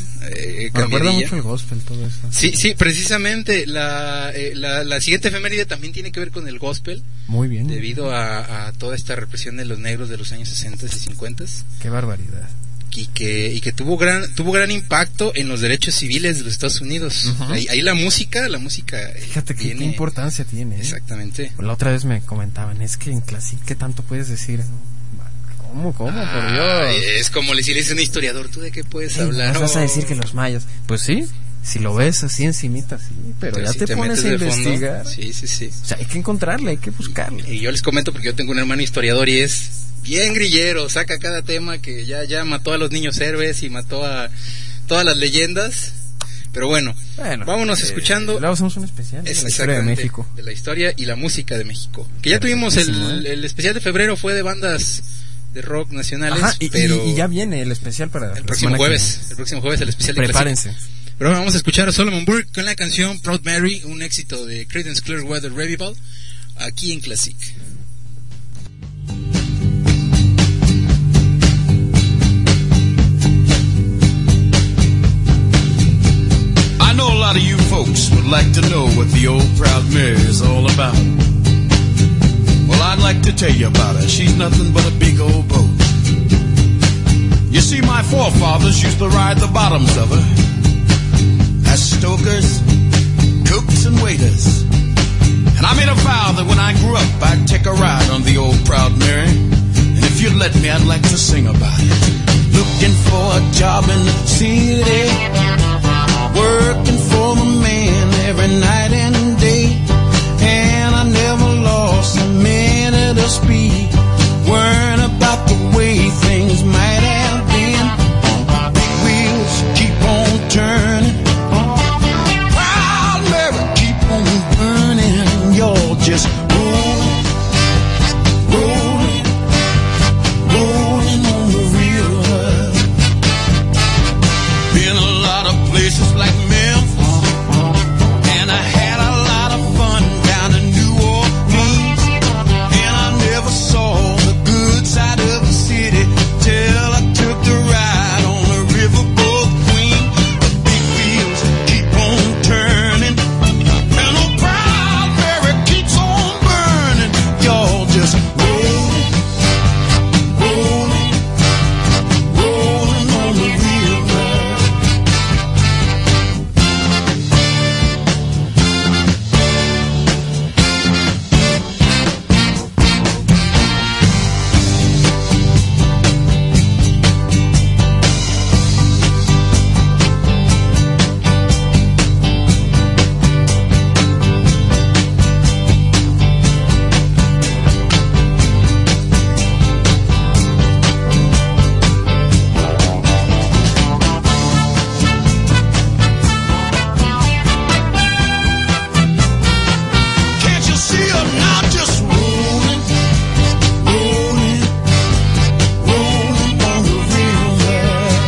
me recuerda mucho el gospel, todo eso. Sí, precisamente la siguiente efeméride también tiene que ver con el gospel. Muy bien. Debido a toda esta represión de los negros de los años 60 y 50. Qué barbaridad. Y que tuvo gran impacto en los derechos civiles de los Estados Unidos. Ahí la música fíjate qué importancia tiene. Exactamente. La otra vez me comentaban, es que en Classic, ¿qué tanto puedes decir? ¿Cómo? Por Dios. Es como si le dices a un historiador, ¿tú de qué puedes hablar? ¿No vas a decir que los mayas? Pues sí, si lo ves así encimita, sí, pero ya si te pones a investigar. Sí. O sea, hay que encontrarle, hay que buscarle. Y yo les comento porque yo tengo un hermano historiador y es bien grillero, saca cada tema que ya mató a los niños héroes y mató a todas las leyendas. Pero bueno, vámonos escuchando. Luego hacemos un especial de la historia de México. De la historia y la música de México. Que ya tuvimos el especial de febrero, fue de bandas de rock nacionales. Ajá, pero y ya viene el especial para el próximo jueves. El próximo jueves el especial de prepárense. Pero vamos a escuchar a Solomon Burke con la canción Proud Mary, un éxito de Creedence Clearwater Revival, aquí en Classic. I know a lot of you folks would like to know what the old Proud Mary is all about. Well, I'd like to tell you about her. She's nothing but a big old boat. You see, my forefathers used to ride the bottoms of her as stokers, cooks, and waiters. And I made a vow that when I grew up, I'd take a ride on the old Proud Mary. And if you'd let me, I'd like to sing about it. Looking for a job in the city, working for the man every night and day. And I never lost a minute of speed, worrying about the way things might have been. Big wheels keep on turning, Proud Mary keep on burning. You're just rolling, rolling, rolling on the river. Been a lot of places like Memphis, and I had a lot of fun down in New Orleans. And I never saw the good side of the city till I took the ride on the Riverboat Queen. The big wheels keep on turning, and oh, Proud Mary keeps on burning. Y'all just rolling, rolling, rolling on the river. Can't you see her now just rolling, rolling, rolling on the river?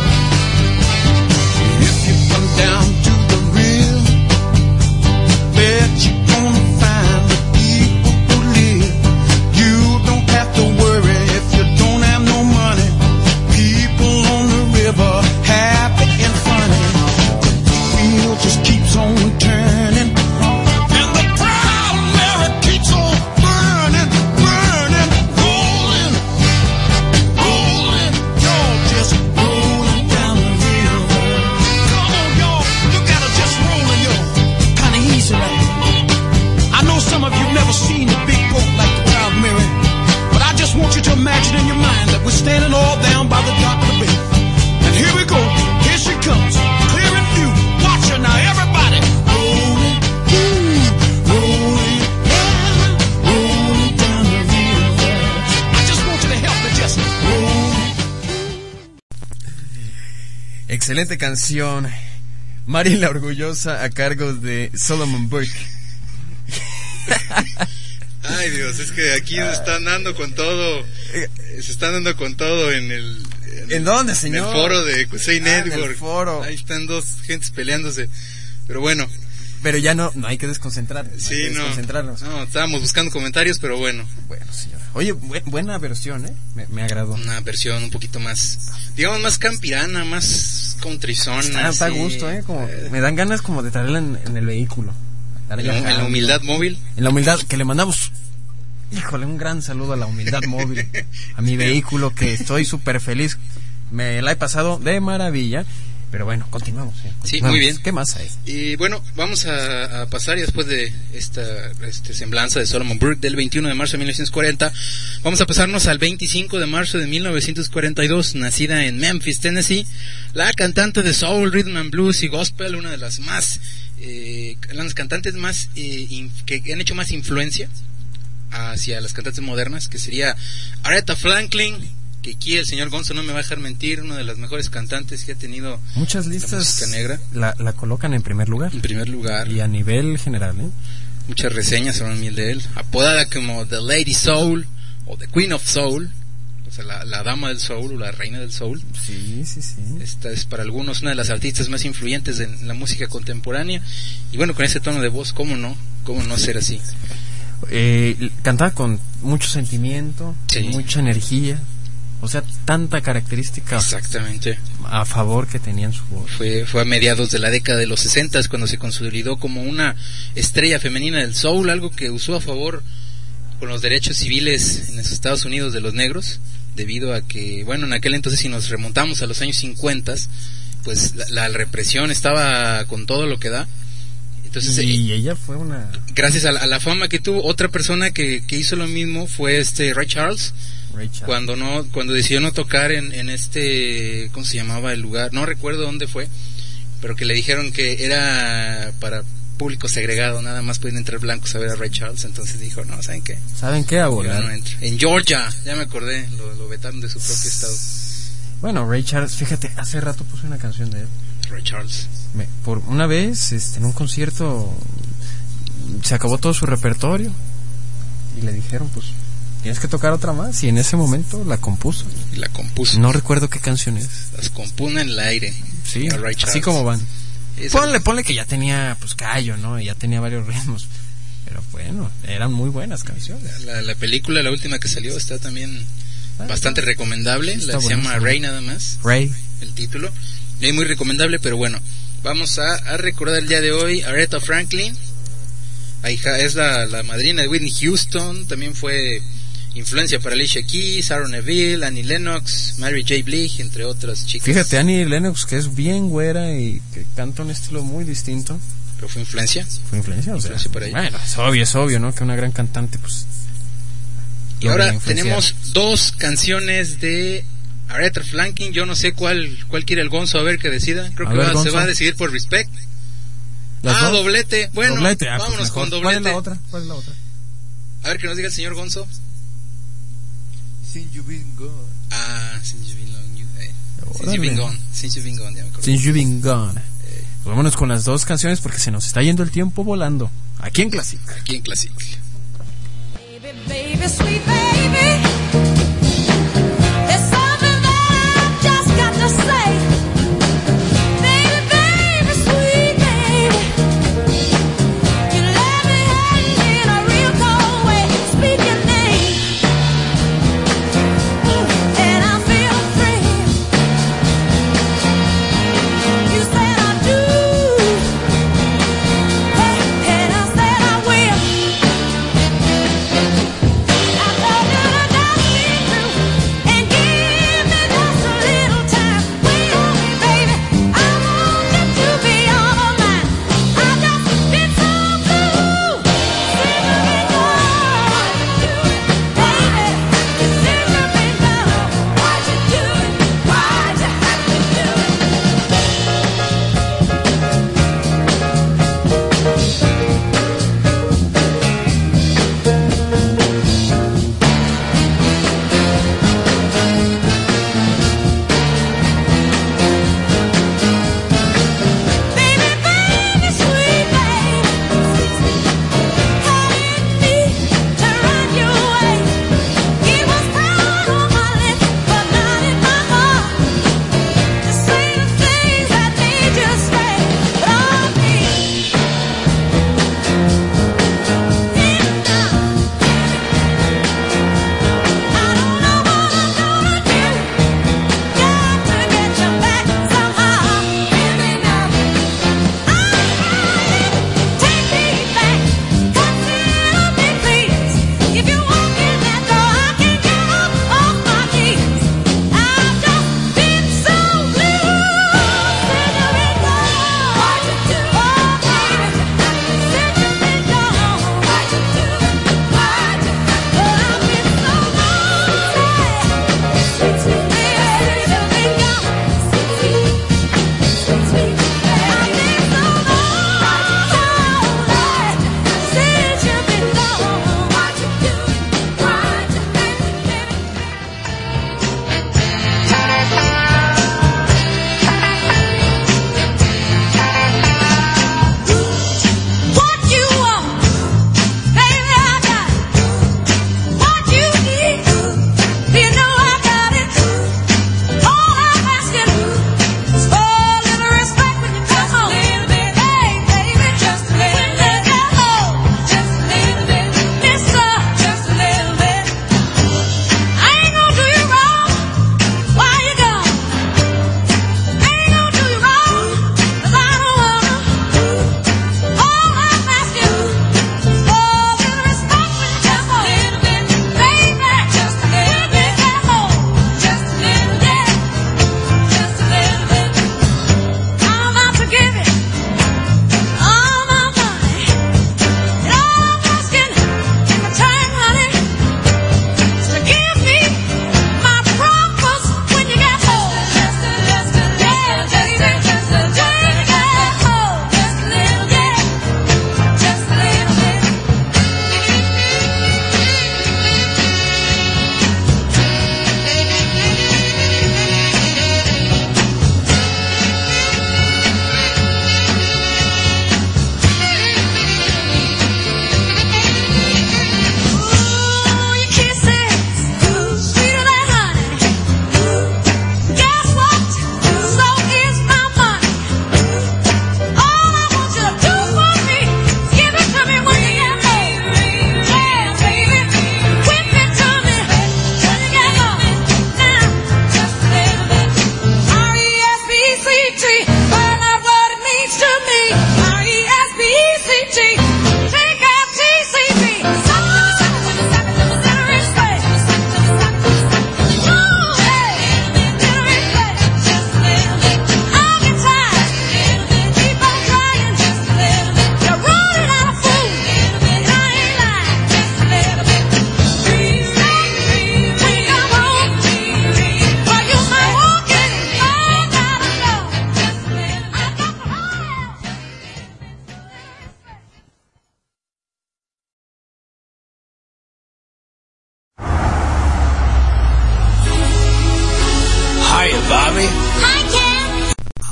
If you come down to the river, bet you're gonna find the people who live. You don't have to worry if you don't have no money. People on the river, happy and funny. The wheel just keeps on turning, and the Proud Mary keeps on burning, burning, rolling, rolling. Y'all just rolling down the river. Come on, y'all, you gotta just roll in your kind of easy right. I know some of you've never seen a big boat like the Proud Mary, but I just want you to imagine in your mind that we're standing all down by the dock of the bay. And here we go, here she comes, clear in view. Watch her now, everybody. Rolling, rolling, rolling down the river. I just want you to help me just roll. Excelente canción. Mari la Orgullosa a cargo de Solomon Burke. Ay Dios, es que aquí se están dando con todo. Se están dando con todo en el... ¿En dónde, En señor? el foro de Cusey En Network. el foro. Ahí están dos gentes peleándose. Pero bueno, Pero ya no hay que desconcentrarnos. sí, hay que no. desconcentrarnos. No, estábamos buscando comentarios, pero bueno. Bueno, señora. Oye, buena versión, ¿eh? Me agradó. Una versión un poquito más, digamos, más campirana, más contrizona. Está a así. gusto, ¿eh? Como, me dan ganas como de traerla en el vehículo. En la humildad móvil. En la humildad, que le mandamos, híjole, un gran saludo a la humildad móvil, a mi vehículo, que estoy súper feliz. Me la he pasado de maravilla. Pero bueno, continuamos. Sí, muy bien. ¿Qué más hay? Y bueno, vamos a pasar, y después de esta semblanza de Solomon Burke del 21 de marzo de 1940, vamos a pasarnos al 25 de marzo de 1942, nacida en Memphis, Tennessee, la cantante de soul, rhythm and blues y gospel, una de las más, las cantantes más, que han hecho más influencia hacia las cantantes modernas, que sería Aretha Franklin, que aquí el señor Gonzo no me va a dejar mentir, una de las mejores cantantes que ha tenido muchas la listas música negra. La colocan en primer lugar. En primer lugar. Y a nivel general, ¿eh? Muchas reseñas hablan bien de él. Apodada como The Lady Soul o The Queen of Soul, o sea, la dama del soul o la reina del soul. Sí. Esta es para algunos una de las artistas más influyentes en la música contemporánea. Y bueno, con ese tono de voz, ¿cómo no ser así? Cantaba con mucho sentimiento, Sí. mucha energía, o sea, tanta característica Exactamente. a favor que tenía en su voz. Fue a mediados de la década de los 60 cuando se consolidó como una estrella femenina del soul, algo que usó a favor con los derechos civiles en los Estados Unidos de los negros, debido a que, bueno, en aquel entonces, si nos remontamos a los años 50, pues la represión estaba con todo lo que da. Entonces, Y ella fue una... gracias a la fama que tuvo, otra persona que hizo lo mismo fue Ray Charles. Cuando decidió no tocar en este, ¿cómo se llamaba el lugar? No recuerdo dónde fue, pero que le dijeron que era para público segregado, nada más pueden entrar blancos a ver a Ray Charles. Entonces dijo, no, ¿saben qué? A volar. No entro. En Georgia, ya me acordé, lo vetaron de su propio estado. Bueno, Ray Charles, fíjate, hace rato puse una canción de él. Ray Charles. Por una vez, en un concierto, se acabó todo su repertorio y le dijeron, pues, tienes que tocar otra más, y en ese momento la compuso. No recuerdo qué canción es. Las compuso en el aire. Sí, Ray Charles. así como van. Ponle que ya tenía, pues, callo, ¿no? Y ya tenía varios ritmos. Pero bueno, eran muy buenas canciones. La película, la última que salió, está también bastante recomendable. Se llama Ray nada más. Ray. El título. Es muy recomendable, pero bueno. Vamos a recordar el día de hoy a Aretha Franklin. Es la madrina de Whitney Houston. También fue influencia para Alicia Keys, Aaron Neville, Annie Lennox, Mary J. Blige, entre otras chicas. Fíjate, Annie Lennox, que es bien güera y que canta un estilo muy distinto. ¿Pero fue influencia? Fue influencia, o sea, para ella. Bueno, es obvio, ¿no? Que una gran cantante, pues... Y ahora tenemos dos canciones de Aretha Franklin. Yo no sé cuál quiere el Gonzo, a ver que decida. Creo que se va a decidir por Respect. Doblete. Bueno, doblete. Vámonos pues con doblete. ¿Cuál es la otra? A ver que nos diga el señor Gonzo. Since You've Been Gone. Since You've Been Gone. Since You've Been Gone. Since You've Been Gone, ya me acuerdo. Since You've Been Gone. Pues vámonos con las dos canciones porque se nos está yendo el tiempo volando. Aquí en Classic. Baby, sweet baby, there's something that I've just got to say. Baby, baby, sweet baby, you let me hang in a real cold way. Speak your name, and I feel free. You said I do, and I said I will. I love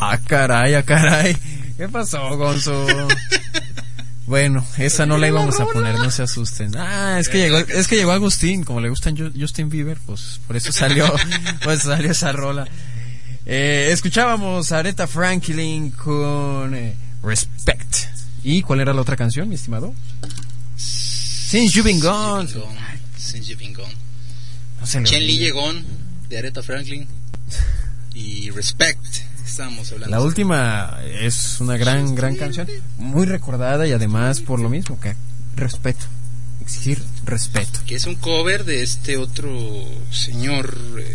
Ah, caray. ¿Qué pasó, Gonzo? Bueno, esa no la íbamos a poner, no se asusten. Es que llegó Agustín, como le gustan Justin Bieber, pues por eso salió esa rola. Escuchábamos a Aretha Franklin con Respect. ¿Y cuál era la otra canción, mi estimado? Since You've Been Gone. Since You've Been Gone. No se le Chen Li olvide. Yegon de Aretha Franklin y Respect. Estábamos hablando. La última es una gran canción, muy recordada y además por lo mismo que respeto, exigir respeto. Que es un cover de este otro señor,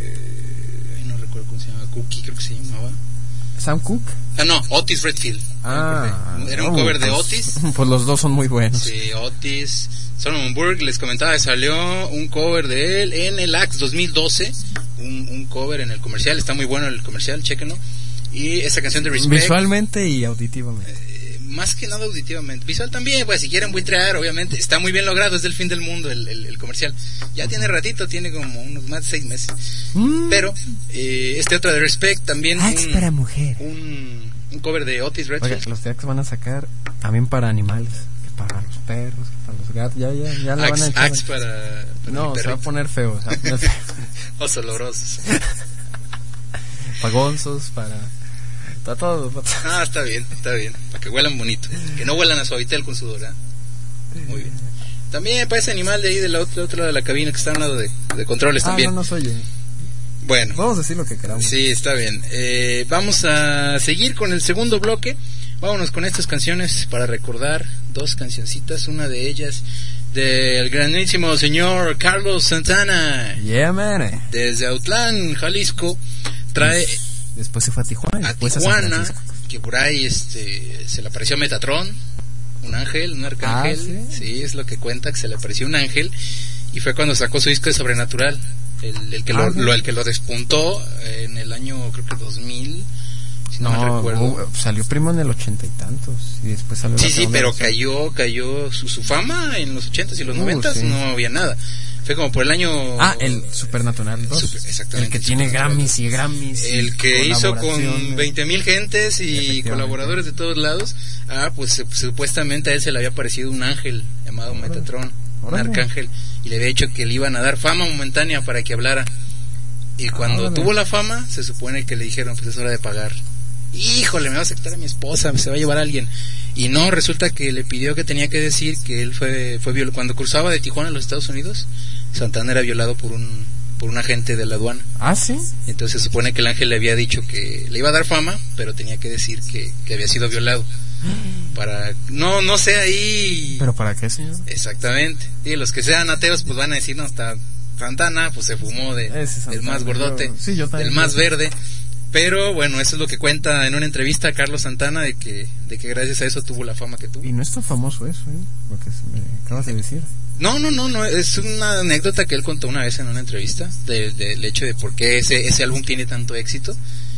no recuerdo cómo se llama, Cookie creo que se llamaba. Sam Cooke. No, Otis Redfield. Era un cover de Otis. Pues los dos son muy buenos. Sí, Otis. Solomon Burke, les comentaba que salió un cover de él en el Axe 2012. Un cover en el comercial, está muy bueno el comercial, chéquenlo. Y esa canción de Respect. Visualmente y auditivamente. Más que nada auditivamente. Visual también, pues si quieren buitrear, obviamente. Está muy bien logrado, es del fin del mundo el comercial. Ya tiene ratito, tiene como unos más de 6 meses. Pero, este otro de Respect también. Para mujer. Un cover de Otis Redfield. Oiga, los tracks van a sacar también para animales. Que para los perros, que para los gatos. Ya la van a echar. Axe para No, el se va a perrito. poner feo. Osos olorosos. Para gonzos, para todo. Está bien. Para que huelan bonito. Que no huelan a Suavitel con sudor, ¿eh? Muy bien. También para ese animal de ahí del otro lado de la cabina que está a un lado de controles también. No nos oye. Bueno. Vamos a decir lo que queramos. Sí, está bien. Vamos a seguir con el segundo bloque. Vámonos con estas canciones para recordar 2 cancioncitas. Una de ellas del grandísimo señor Carlos Santana. Yeah, man. Desde Autlán, Jalisco. Trae Después se fue a Tijuana. a Después a San Tijuana, Francisco. que por ahí se le apareció Metatron, un ángel, un arcángel. ¿sí? Es lo que cuenta, que se le apareció un ángel. Y fue cuando sacó su disco de Sobrenatural. El que lo despuntó en el año, creo que 2000. Si no mal recuerdo. Salió primo en el 80 y tantos y después salió la Sí, segunda pero versión. cayó su fama en los 80s y los 90s, sí. no había nada. Fue como por el año... el Supernatural 2. Exactamente. El que tiene Grammys y Grammys. El que hizo con colaboraciones. 20,000 gentes y Efectivamente. colaboradores de todos lados. Pues supuestamente a él se le había aparecido un ángel llamado Metatron, un arcángel, y le había dicho que le iban a dar fama momentánea para que hablara. Y cuando tuvo la fama, se supone que le dijeron, pues es hora de pagar. Híjole, me va a aceptar a mi esposa, se va a llevar a alguien. Y no, resulta que le pidió que tenía que decir que él fue violado. Cuando cruzaba de Tijuana a los Estados Unidos, Santana era violado por un agente de la aduana. ¿Sí? Entonces se supone que el ángel le había dicho que le iba a dar fama, pero tenía que decir que había sido violado. Para no sé ahí. ¿Pero para qué, señor? Exactamente. Y los que sean ateos pues van a decir, no, está Santana, pues se fumó del más gordote, yo también del más verde. Pero bueno, eso es lo que cuenta en una entrevista a Carlos Santana, de que gracias a eso tuvo la fama que tuvo. Y no es tan famoso eso, lo que me acabas de decir. No, es una anécdota que él contó una vez en una entrevista del hecho de por qué ese álbum tiene tanto éxito.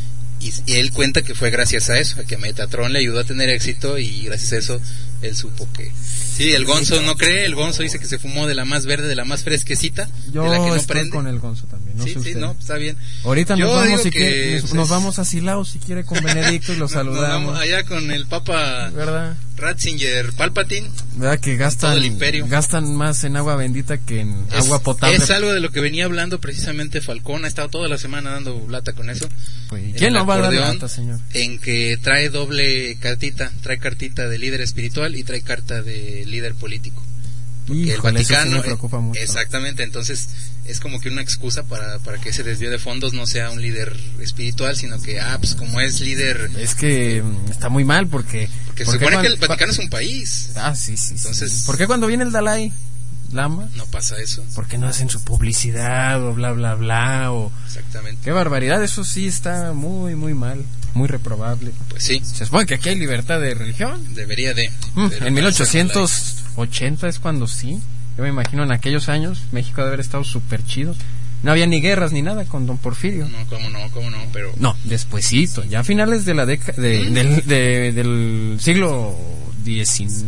Y él cuenta que fue gracias a eso, a que Metatron le ayudó a tener éxito, y gracias a eso él supo que... Sí, el Gonzo no cree, el Gonzo dice que se fumó de la más verde, de la más fresquecita, Yo de la que no estoy prende. con el Gonzo también, no sé usted. No, está bien. Ahorita Yo nos vamos, digo si que, quiere, pues, nos vamos a Silao, si quiere, con Benedicto y lo Nos saludamos. vamos allá con el Papa ¿Verdad? Ratzinger Palpatine. ¿Verdad que Todo el imperio. gastan más en agua bendita que en agua potable? Es algo de lo que venía hablando precisamente Falcón. Ha estado toda la semana dando lata con eso. Pues, En ¿quién el no va a dar acordeón, lata, señor? En que trae doble cartita. Trae cartita de líder espiritual y trae carta de líder político. Porque Híjole, el eso sí Vaticano... me preocupa mucho. Exactamente, entonces es como que una excusa para que ese desvío de fondos no sea un líder espiritual, sino que, pues como es líder... Es que está muy mal porque se supone que el Vaticano es un país. Sí. Entonces, ¿por qué cuando viene el Dalai Lama no pasa eso? ¿Por qué no hacen su publicidad o bla bla bla? Exactamente. Qué barbaridad, eso sí está muy muy mal, muy reprobable. Pues sí. Se supone que aquí hay libertad de religión. Debería de. En 1880 es cuando sí. Yo me imagino en aquellos años México debe haber estado súper chido. No había ni guerras ni nada con Don Porfirio. No, cómo no, pero... No, despuesito, ya a finales de la década del siglo XIX.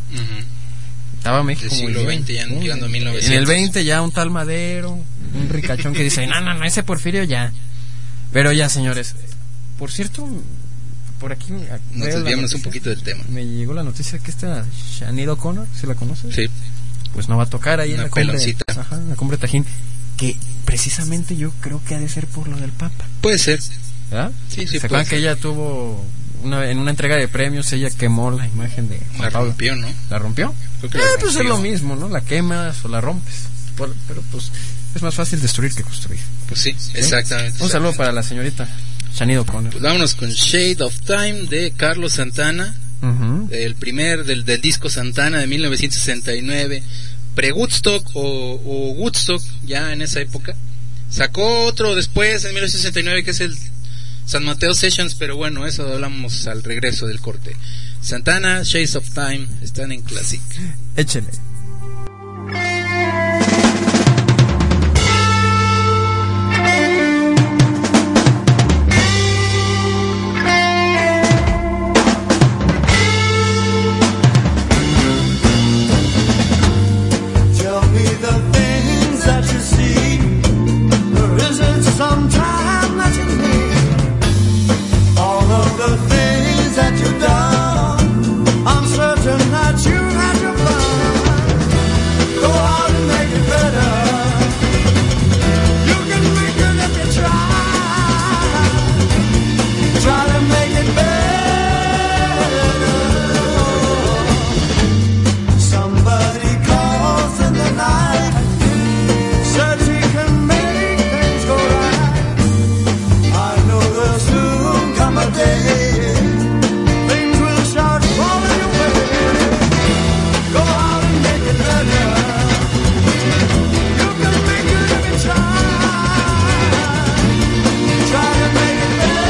Estaba México del siglo XX, ya llegando a 1900. En el 20 ya un tal Madero, un ricachón que dice, no, ese Porfirio ya. Pero ya, señores. Por cierto, por aquí Nos veo la desviamos un noticia. poquito del tema. Me llegó la noticia que esta Sinead O'Connor, ¿se la conoces? Sí. Pues no va a tocar ahí en Una la cumbre. peloncita. Ajá, en la cumbre de Tajín. Que precisamente yo creo que ha de ser por lo del Papa. Puede ser. ¿Verdad? Sí, ¿Se puede acuerdan ser. que ella tuvo en una entrega de premios, ella quemó la imagen de Juan La Pablo? rompió, ¿no? ¿La rompió? Creo que la Pues es rompió. lo mismo, ¿no? La quemas o la rompes. Pero pues es más fácil destruir que construir. Pues sí, exactamente. Un saludo para la señorita Sinead O'Connor. Pues vámonos con Shade of Time de Carlos Santana. Ujú. El primer del disco Santana de 1969, pre-Woodstock o Woodstock, ya en esa época. Sacó otro después en 1969 que es el San Mateo Sessions, pero bueno, eso hablamos al regreso del corte. Santana, Shades of Time, están en Classic. Échele. Tell me the things that you see. Or is it some time that you need? All of the things that you've done, I'm certain that you had your fun. Go out and make it better. You can make it if you try. Try to make it better. Somebody calls in the night, says he can make things go right. I know there'll soon come a day, things will start falling your way. Go out and make it better. You can make it if you try. Try to make it better.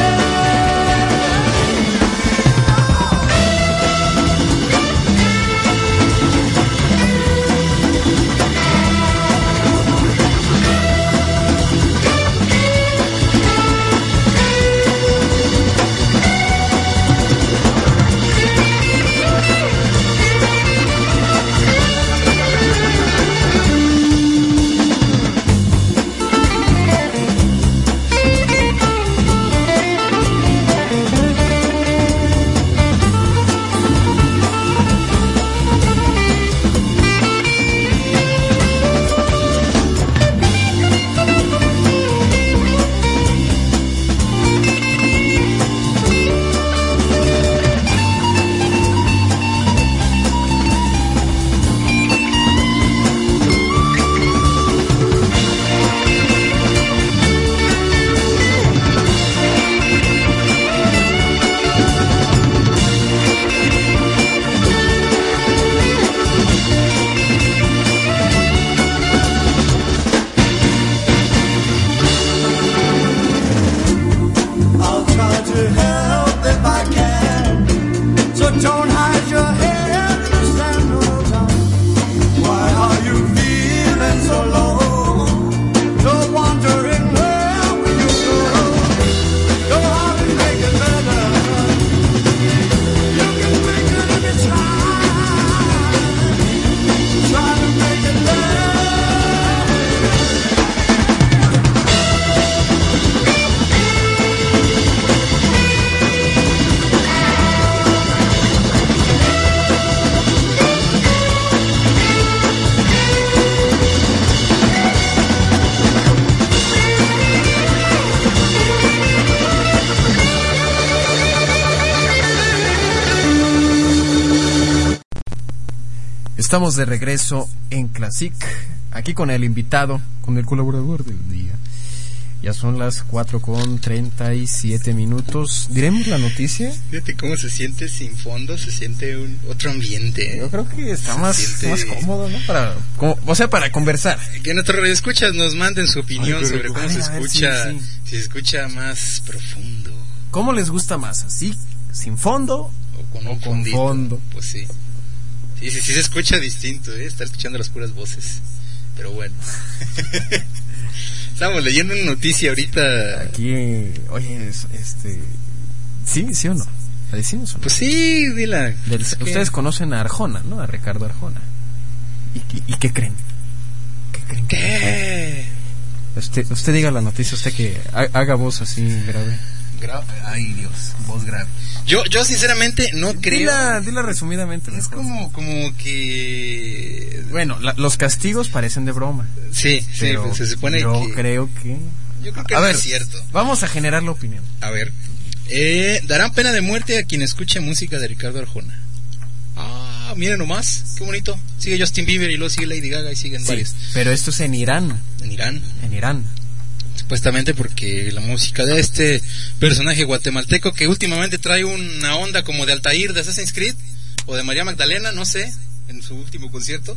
I'll try to help if I can. So don't hide your head in the sand, no time. Why are you feeling so low? You're wondering where will you go? Go out and make it better. You can make it if you try. Try to make it better. Estamos de regreso en Classic, aquí con el invitado, con el colaborador del día. Ya son las 4:37. ¿Diremos la noticia? Fíjate cómo se siente sin fondo, se siente otro ambiente. Yo creo que está Se más siente- cómodo, ¿no? Para conversar. Que nuestros radioescuchas nos manden su opinión Ay, sobre pero- cómo ay, se a ver, escucha, sí, sí. si se escucha más profundo ¿Cómo les gusta más? ¿Así? ¿Sin fondo? o con O un con fondito. fondo. Pues sí. Sí, se escucha distinto, estar escuchando las puras voces. Pero bueno. Estamos leyendo una noticia ahorita. Aquí, oye, ¿sí o no? ¿La decimos o no? Pues sí, dila. Ustedes conocen a Arjona, ¿no? A Ricardo Arjona. ¿Y qué creen? ¿Qué creen? ¿Qué? Usted diga la noticia, usted que haga voz así grave. Ay, Dios, voz grave. Yo sinceramente no creo. Dila resumidamente. Es mejor. como que... Bueno, los castigos parecen de broma. Sí, pero pues se supone yo que... creo que... Yo creo que A no ver, es cierto. Vamos a generar la opinión. A ver. Darán pena de muerte a quien escuche música de Ricardo Arjona. Ah, miren nomás, qué bonito. Sigue Justin Bieber y luego sigue Lady Gaga y siguen varios. Pero esto es en Irán. En Irán. En Irán. Supuestamente porque la música de este personaje guatemalteco que últimamente trae una onda como de Altair de Assassin's Creed o de María Magdalena, no sé, en su último concierto,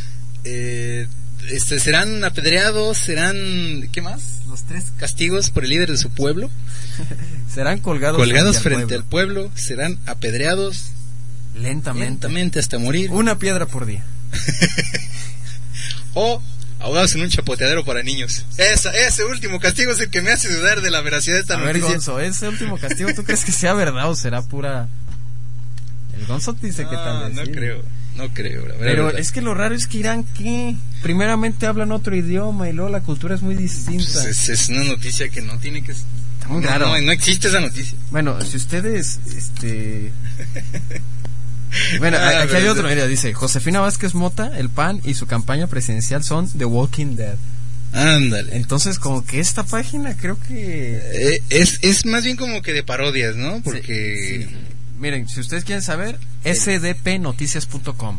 serán apedreados, serán, ¿qué más? Los 3 castigos por el líder de su pueblo. Serán colgados frente al pueblo, serán apedreados lentamente hasta morir. Una piedra por día. O ahogados en un chapoteadero para niños. Ese último castigo es el que me hace dudar de la veracidad de esta noticia. A ver, Gonzo, ese último castigo, ¿tú crees que sea verdad o será pura...? El Gonzo dice que tal vez no sí. No creo. Pero es que lo raro es que Irán, ¿qué? Primeramente hablan otro idioma y luego la cultura es muy distinta. Pues es una noticia que no tiene que... Está muy raro. No existe esa noticia. Bueno, si ustedes... Bueno, aquí hay otro, mira, dice Josefina Vázquez Mota, El PAN y su campaña presidencial son The Walking Dead. Ándale. Entonces, como que esta página creo que... es más bien como que de parodias, ¿no? Porque... Sí. Miren, si ustedes quieren saber, sdpnoticias.com.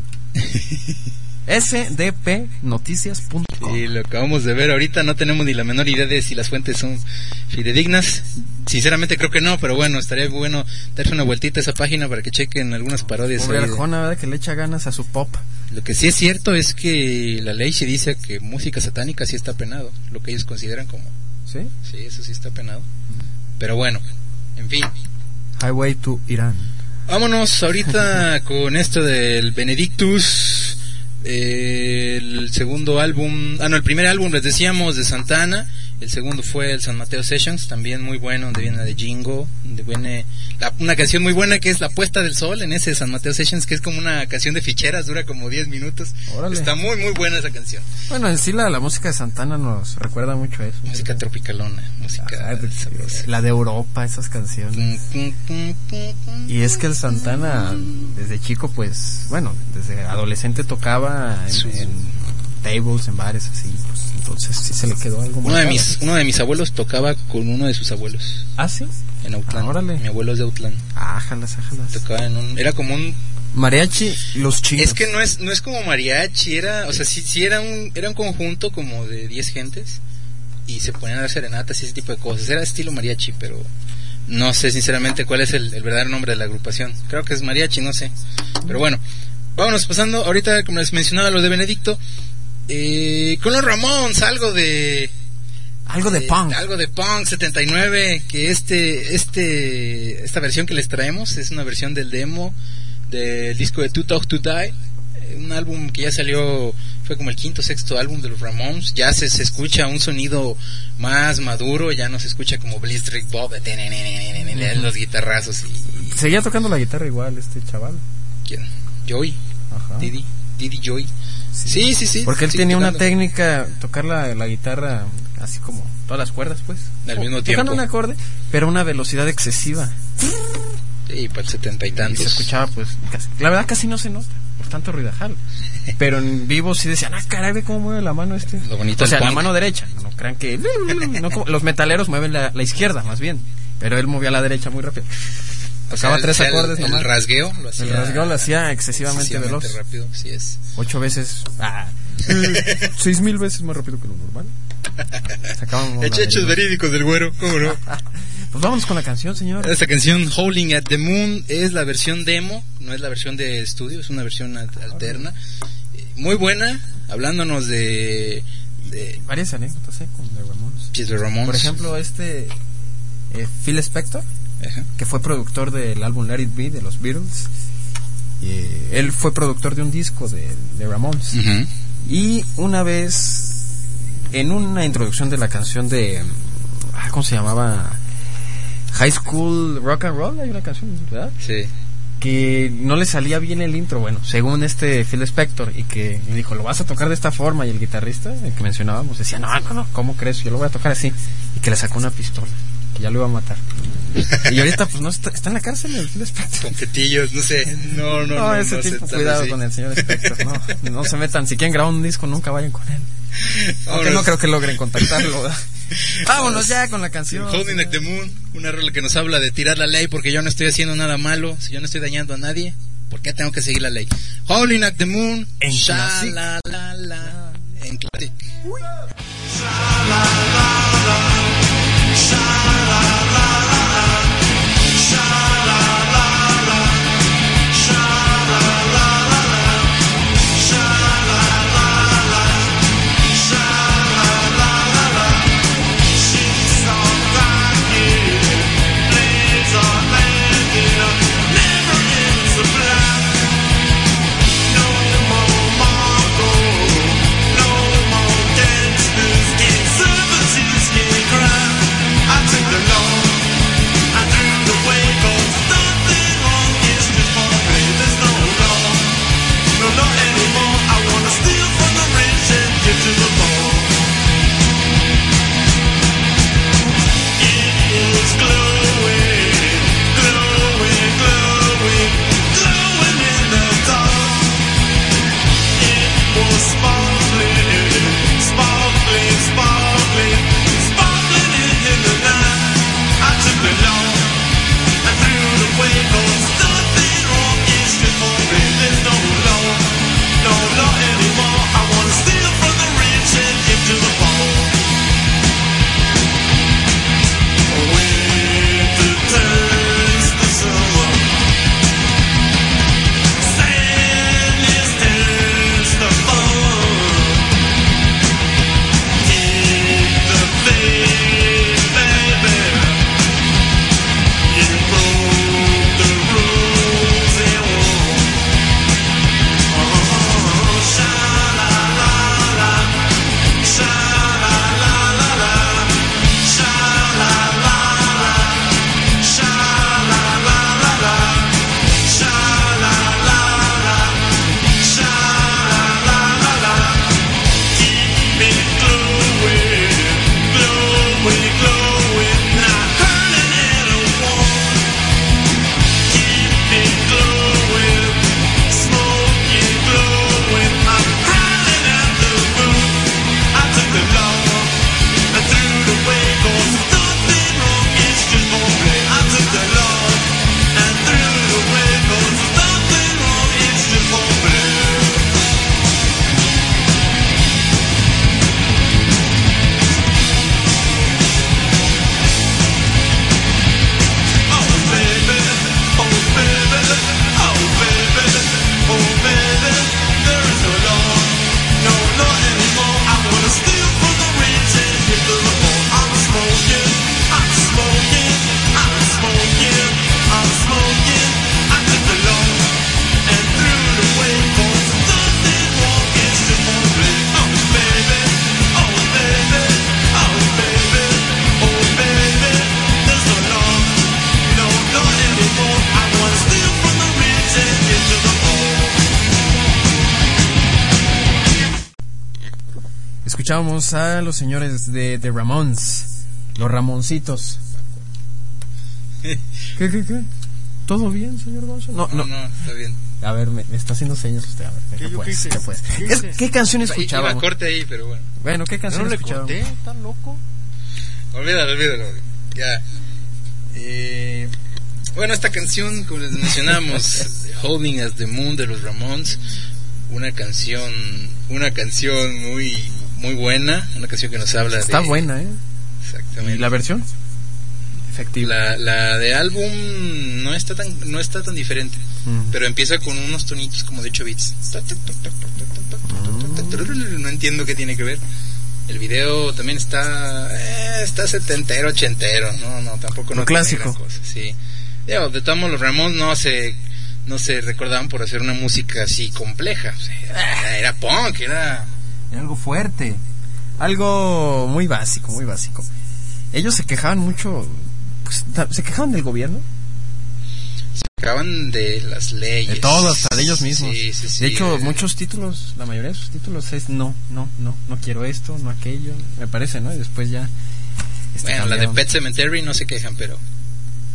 sdpnoticias.com. Y lo acabamos de ver ahorita, no tenemos ni la menor idea de si las fuentes son fidedignas. Sinceramente creo que no, pero bueno, estaría bueno darse una vueltita a esa página para que chequen algunas parodias. Pobre Arjona, ¿verdad? Que le echa ganas a su pop. Lo que sí es cierto es que la ley se dice que música satánica sí está penado, lo que ellos consideran como... ¿Sí? Sí, eso sí está penado. Pero bueno, en fin. Highway to Irán. Vámonos ahorita con esto del Benedictus, el segundo álbum, el primer álbum les decíamos de Santana, el segundo fue el San Mateo Sessions, también muy bueno, donde viene la de Jingo, donde viene una canción muy buena que es La Puesta del Sol, en ese San Mateo Sessions, que es como una canción de ficheras, dura como 10 minutos. Órale. Está muy muy buena esa canción. Bueno, en sí la música de Santana nos recuerda mucho a eso. Música tropicalona, música la de Europa, esas canciones. Y es que el Santana desde chico, pues, bueno, desde adolescente tocaba en tables, en bares, así, pues, entonces sí se le quedó algo muy uno de mis abuelos tocaba con uno de sus abuelos. ¿Ah, sí? En Autlán. Órale. Mi abuelo es de Autlán. Ájalas. Tocaba era como un mariachi Los Chinos. Es que no es como mariachi, sí era un conjunto como de 10 gentes y se ponían a dar serenatas y ese tipo de cosas. Era estilo mariachi, pero no sé sinceramente cuál es el verdadero nombre de la agrupación. Creo que es mariachi, no sé. Pero bueno, vámonos pasando ahorita, como les mencionaba, lo de Benedicto. Con los Ramones, algo de punk 79, que esta versión que les traemos es una versión del demo del disco de Too Talk to Die, un álbum que ya salió, fue como el quinto, sexto álbum de los Ramones. Ya se escucha un sonido más maduro, ya no se escucha como Blitzkrieg Bob, los guitarrazos seguía tocando la guitarra igual este chaval. ¿Quién? Joey. Ajá. Didi Joey. Sí. Porque él tenía una técnica, tocar la guitarra así como todas las cuerdas, pues. Al mismo tiempo. Tocando un acorde, pero a una velocidad excesiva. Sí, para el 70 y tantos. Y se escuchaba, pues, la verdad casi no se nota, por tanto ruidajal. Pero en vivo sí decían, caray, ve cómo mueve la mano este. Lo bonito, o sea, la mano derecha. No crean que... no, como, los metaleros mueven la izquierda, más bien. Pero él movía la derecha muy rápido. Tocaba 3 acordes nomás. El rasgueo lo hacía excesivamente veloz. Rápido, sí es. 8 veces. 6,000 veces más rápido que lo normal. Hechos verídicos del güero, ¿cómo no? Pues vámonos con la canción, señor. Esta canción, Howling at the Moon, es la versión demo, no es la versión de estudio, es una versión alterna. Muy buena, hablándonos de varias anécdotas con The Ramones. Sí, The Ramones. Por ejemplo, Phil Spector, que fue productor del álbum Let It Be de los Beatles. Él fue productor de un disco de Ramones. Y una vez, en una introducción de la canción de ¿cómo se llamaba? High School Rock and Roll, hay una canción, ¿verdad? Sí. Que no le salía bien el intro, bueno, según Phil Spector, y que le dijo, lo vas a tocar de esta forma, y el guitarrista, el que mencionábamos, decía, no, ¿cómo crees? Yo lo voy a tocar así, y que le sacó una pistola, que ya lo iba a matar. Y ahorita pues no está en la cárcel el Phil Spector. Con fetillos, no sé. No, Ese tipo, cuidado con el señor Spector. No se metan. Si quieren grabar un disco, nunca vayan con él. Aunque no creo que logren contactarlo, ¿verdad? Vámonos ya con la canción. Holding Like the Moon, una rola que nos habla de tirar la ley porque yo no estoy haciendo nada malo. Si yo no estoy dañando a nadie, ¿por qué tengo que seguir la ley? Holding Like the Moon, en Sha la la la, en Classic. Escuchamos a los señores de Ramones, los Ramoncitos. ¿Qué? ¿Todo bien, señor Gonzo? No, está bien. A ver, me está haciendo señas usted. A ver, ¿qué canción escuchaba? Iba corte ahí, pero bueno. Bueno, ¿qué canción escuchaba? ¿No le corté? ¿Tan loco? Olvídalo. Ya. Bueno, esta canción, como les mencionamos, Holding as the Moon de los Ramones, una canción muy buena, una canción que nos habla Está buena, Exactamente. ¿Y la versión? Efectiva. La de álbum no está tan diferente, pero empieza con unos tonitos como de 8 bits. No entiendo qué tiene que ver. El video también está setentero, ochentero, no, tampoco no clásico. Cosa, sí. De todos modos, los Ramones no se recordaban por hacer una música así compleja. O sea, era punk, era algo fuerte, algo muy básico. Ellos se quejaban mucho, pues, se quejaban del gobierno. Se quejaban de las leyes. De todo, hasta de ellos mismos. Sí. De hecho, muchos títulos, la mayoría de sus títulos es no quiero esto, no aquello, me parece, ¿no? Y después ya... Bueno, la de Pet Sematary no se quejan, pero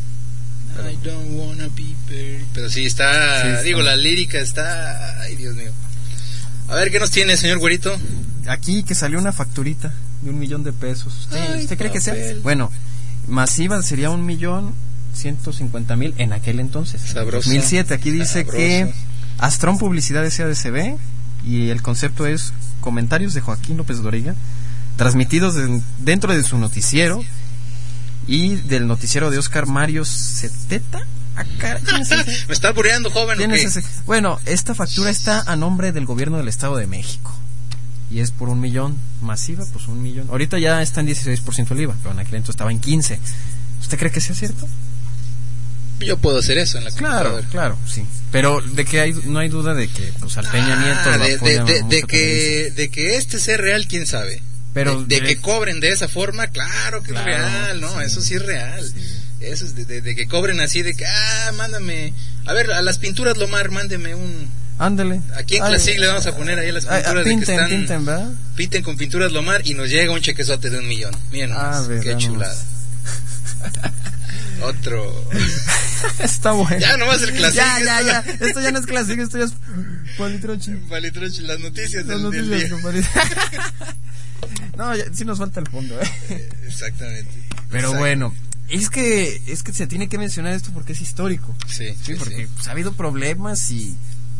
I don't wanna be buried. Pero sí está, Sí, digo, está. la lírica está, ay Dios mío. A ver, ¿qué nos tiene, señor güerito? Aquí que salió una facturita de $1,000,000. Ay, ¿Usted cree que sea? papel. Bueno, masiva sería 1,150,000 en aquel entonces. Sabroso. 2007. Aquí dice Sabroso. que Astron Publicidad SADCB y el concepto es comentarios de Joaquín López Dóriga transmitidos dentro de su noticiero y del noticiero de Oscar Mario Ceteta. ¿Quién es ese? Me está albureando, joven, ¿o ¿Quién qué? es ese? Bueno, esta factura está a nombre del gobierno del Estado de México y es por 1,000,000. Masiva, pues 1,000,000. Ahorita ya está en 16% el IVA, pero en aquel entonces estaba en 15%. ¿Usted cree que sea cierto? Yo puedo hacer eso en la computadora. Claro, sí. Pero de que no hay duda de que pues al Peña Nieto lo apoya mucho de que este sea real, quién sabe. Pero de que cobren de esa forma, claro que Claro, es real, ¿no? sí. Eso sí es real. Eso es de que cobren así, de que, mándame, a ver, a las pinturas Lomar, mándeme un... Ándale. Aquí en Classic le vamos a poner ahí a las pinturas de que están... Pinten, ¿verdad? Pinten con pinturas Lomar y nos llega un chequezote de 1,000,000. Miren nomás, ver, qué chulada. Otro... Está bueno. Ya nomás el Classic. Ya. Esto ya no es clásico, esto ya es Palitrochi. Palitrochi, las noticias Las del noticias, día. compadre. No, sí nos falta el fondo, Exactamente. Pero Exacto. bueno, es que se tiene que mencionar esto porque es histórico. Sí, Porque pues, ha habido problemas y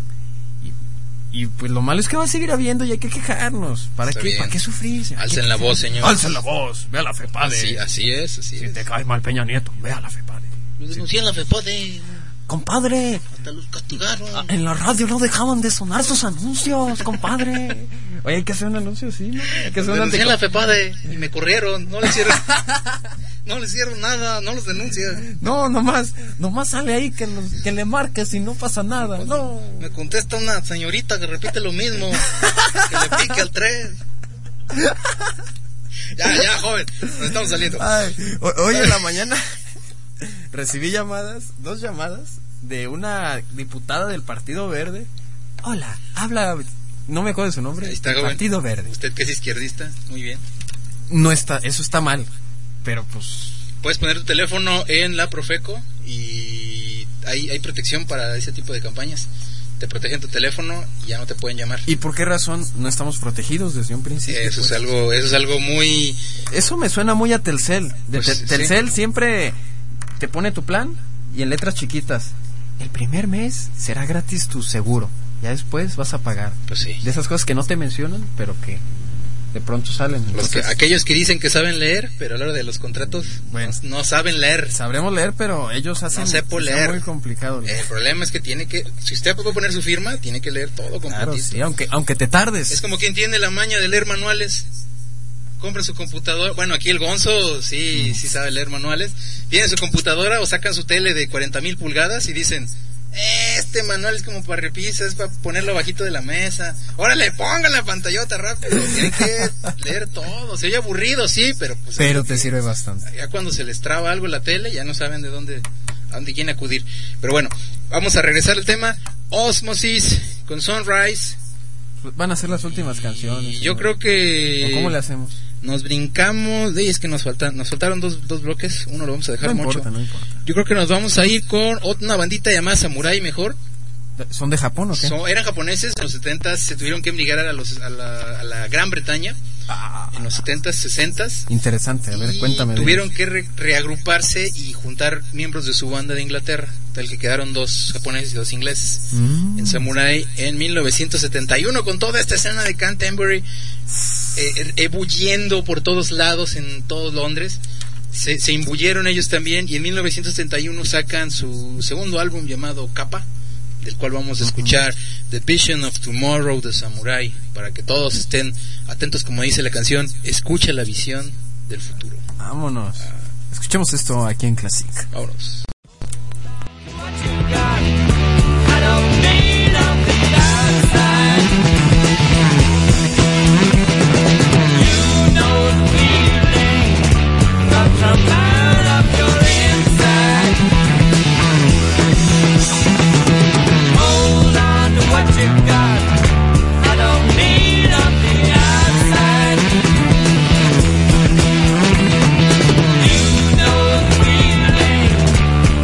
pues lo malo es que va a seguir habiendo y hay que quejarnos. ¿Para Está qué? bien. ¿Para qué sufrir? Alcen la voz, señor. Alcen la voz, ve a la FEPADE. Así es. Si te cae mal Peña Nieto, ve a la FEPADE. Lo denuncié en la FEPADE, Compadre, hasta los castigaron. en la radio no dejaban de sonar sus anuncios, compadre. Oye, hay que hacer un anuncio, sí, ¿no? Hay que hacer un Denuncié en la anuncio. FEPADE y me corrieron. No le hicieron nada, no los denuncian. No, nomás sale ahí que le marques y no pasa nada. No. Me contesta una señorita que repite lo mismo, que le pique al 3. Ya, joven, nos estamos saliendo. Ay, hoy en la mañana recibí dos llamadas de una diputada del Partido Verde. Hola, habla, no me acuerdo de su nombre. Ahí está, joven. Partido Verde. Usted que es izquierdista, muy bien. No está, eso está mal, pero pues Puedes poner tu teléfono en la Profeco y hay protección para ese tipo de campañas. Te protegen tu teléfono y ya no te pueden llamar. ¿y por qué razón no estamos protegidos desde un principio? Eso pues? es algo muy... Eso me suena muy a Telcel. Pues, Telcel siempre te pone tu plan y en letras chiquitas. El primer mes será gratis tu seguro. Ya después vas a pagar. Pues sí. De esas cosas que no te mencionan, pero que de pronto salen. Entonces, Aquellos que dicen que saben leer, pero a la hora de los contratos Bueno. no saben leer. sabremos leer, pero ellos hacen No sepo que sea leer. muy complicado. El problema es que si usted puede poner su firma, tiene que leer todo Claro, completito. sí, aunque te tardes. Es como quien tiene la maña de leer manuales. Compra su computadora. Bueno, aquí el Gonzo sí sabe leer manuales. Tiene su computadora o sacan su tele de 40,000 pulgadas y dicen: este manual es como para repisas, es para ponerlo bajito de la mesa. Órale, pongan la pantallota rápido. Tienen que leer todo. Se oye aburrido, sí, pero pues Pero te sirve bastante. ya cuando se les traba algo en la tele, ya no saben a dónde quieren acudir. Pero bueno, vamos a regresar al tema. Osmosis con Sunrise. Van a ser las últimas canciones. Y yo creo que... ¿O cómo le hacemos? Nos brincamos, es que nos faltaron dos bloques, uno lo vamos a dejar No mucho. importa, no importa. Yo creo que nos vamos a ir con una bandita llamada Samurai mejor. ¿Son de Japón o qué? Eran japoneses, en los 70s se tuvieron que emigrar a la Gran Bretaña, en los 70s, 60s. Interesante, a ver, Y cuéntame. de tuvieron ellos. que reagruparse y juntar miembros de su banda de Inglaterra, tal que quedaron 2 japoneses y 2 ingleses en Samurai en 1971, con toda esta escena de Canterbury ebulliendo por todos lados en todo Londres. Se imbuyeron ellos también y en 1971 sacan su segundo álbum llamado Kappa, del cual vamos a escuchar The Vision of Tomorrow de Samurai, para que todos estén atentos, como dice la canción, escucha la visión del futuro. Vámonos. Escuchemos esto aquí en Classic. Vámonos. You know the feeling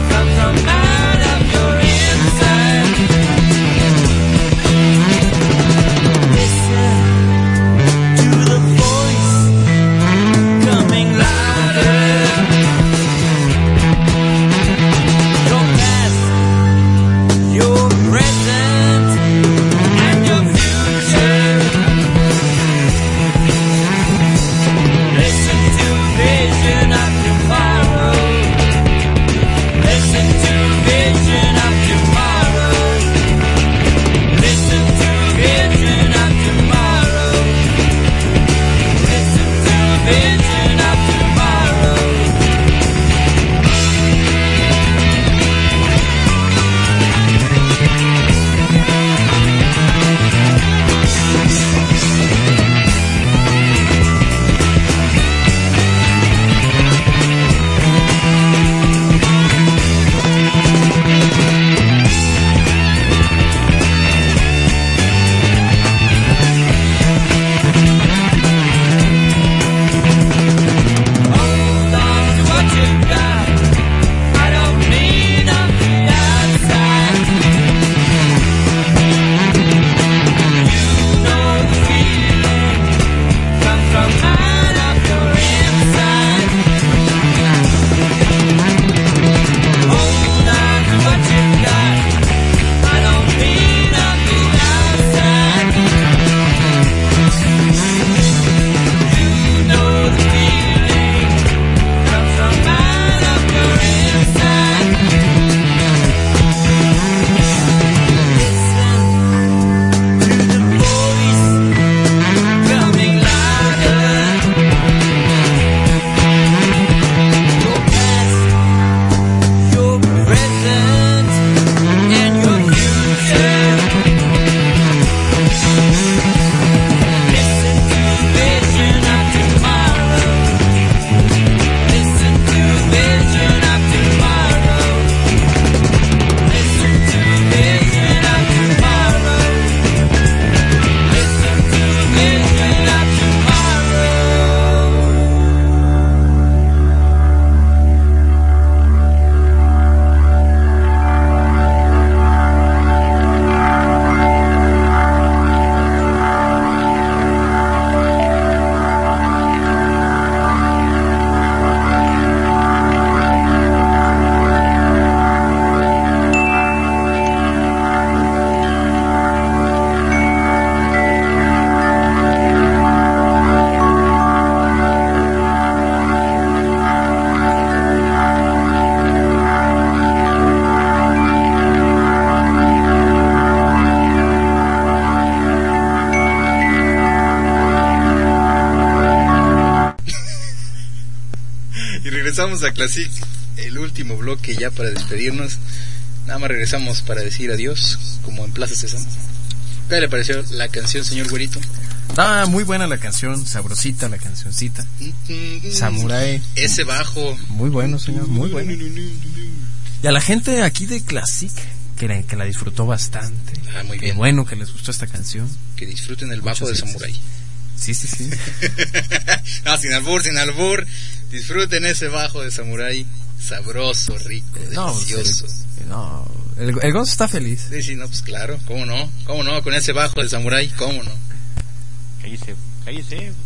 regresamos a Classic, el último bloque ya para despedirnos. Nada más regresamos para decir adiós, como en Plaza Sésamo. ¿Qué le pareció la canción, señor Güerito? Muy buena la canción, sabrosita la cancioncita. Samurai. Ese bajo. Muy bueno, señor, muy bueno. Y a la gente aquí de Classic, que la disfrutó bastante. Muy Qué bien. bueno que les gustó esta canción. Que disfruten el bajo de Muchas Samurai. Sí. No, sin albur. Disfruten ese bajo de Samurai. Sabroso, rico, delicioso. El Gonzo está feliz. Sí, no, pues claro, ¿cómo no? Con ese bajo de Samurai, ¿cómo no? Cállese.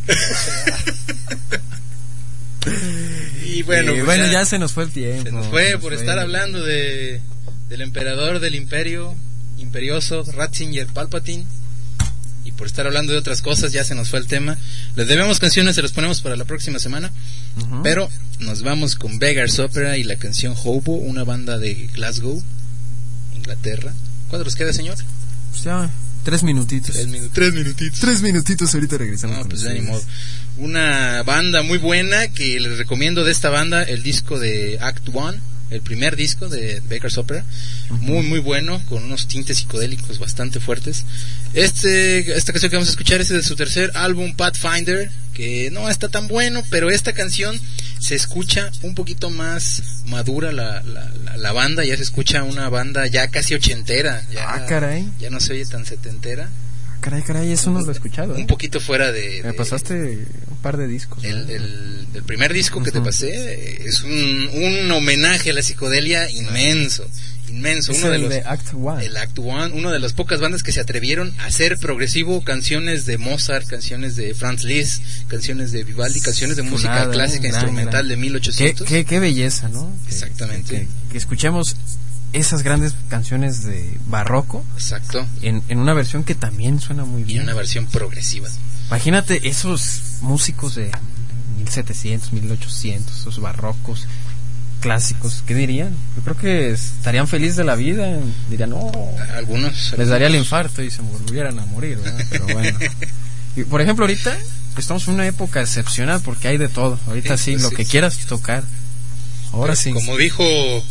Y bueno, pues ya se nos fue el tiempo. se nos fue por estar hablando del emperador del imperio, imperioso, Ratzinger Palpatine. Y por estar hablando de otras cosas, ya se nos fue el tema. Les debemos canciones, se las ponemos para la próxima semana. Pero nos vamos con Beggar's Opera y la canción Hobo, una banda de Glasgow, Inglaterra. ¿Cuánto nos queda, señor? Pues ya, 3 minutitos. 3 minutitos. 3 minutitos, ahorita regresamos. No, con pues ya ni ustedes. modo. Una banda muy buena que les recomiendo de esta banda, el disco de Act One, el primer disco de Beggar's Opera. Muy bueno, con unos tintes psicodélicos bastante fuertes. Esta canción que vamos a escuchar es de su tercer álbum, Pathfinder, que no está tan bueno, pero esta canción se escucha un poquito más madura la banda, ya se escucha una banda ya casi ochentera, ya, caray. Ya no se oye tan setentera. Caray, eso no lo he escuchado. Un poquito fuera de... Me pasaste un par de discos. El primer disco que te pasé es un homenaje a la psicodelia inmenso. Es Uno el de Act One. El Act One, una de las pocas bandas que se atrevieron a hacer progresivo canciones de Mozart, canciones de Franz Liszt, canciones de Vivaldi, canciones de música clásica instrumental de 1800. Qué belleza, ¿no? Exactamente. Que escuchemos esas grandes canciones de barroco. Exacto. En una versión que también suena muy bien. Y una versión progresiva. Imagínate esos músicos de 1700, 1800, esos barrocos clásicos, ¿qué dirían? Yo creo que estarían felices de la vida, dirían, algunos les daría el infarto y se volvieran a morir, ¿verdad? Pero bueno. Y por ejemplo, ahorita estamos en una época excepcional porque hay de todo. Ahorita sí, lo que quieras tocar. Ahora sí. Como dijo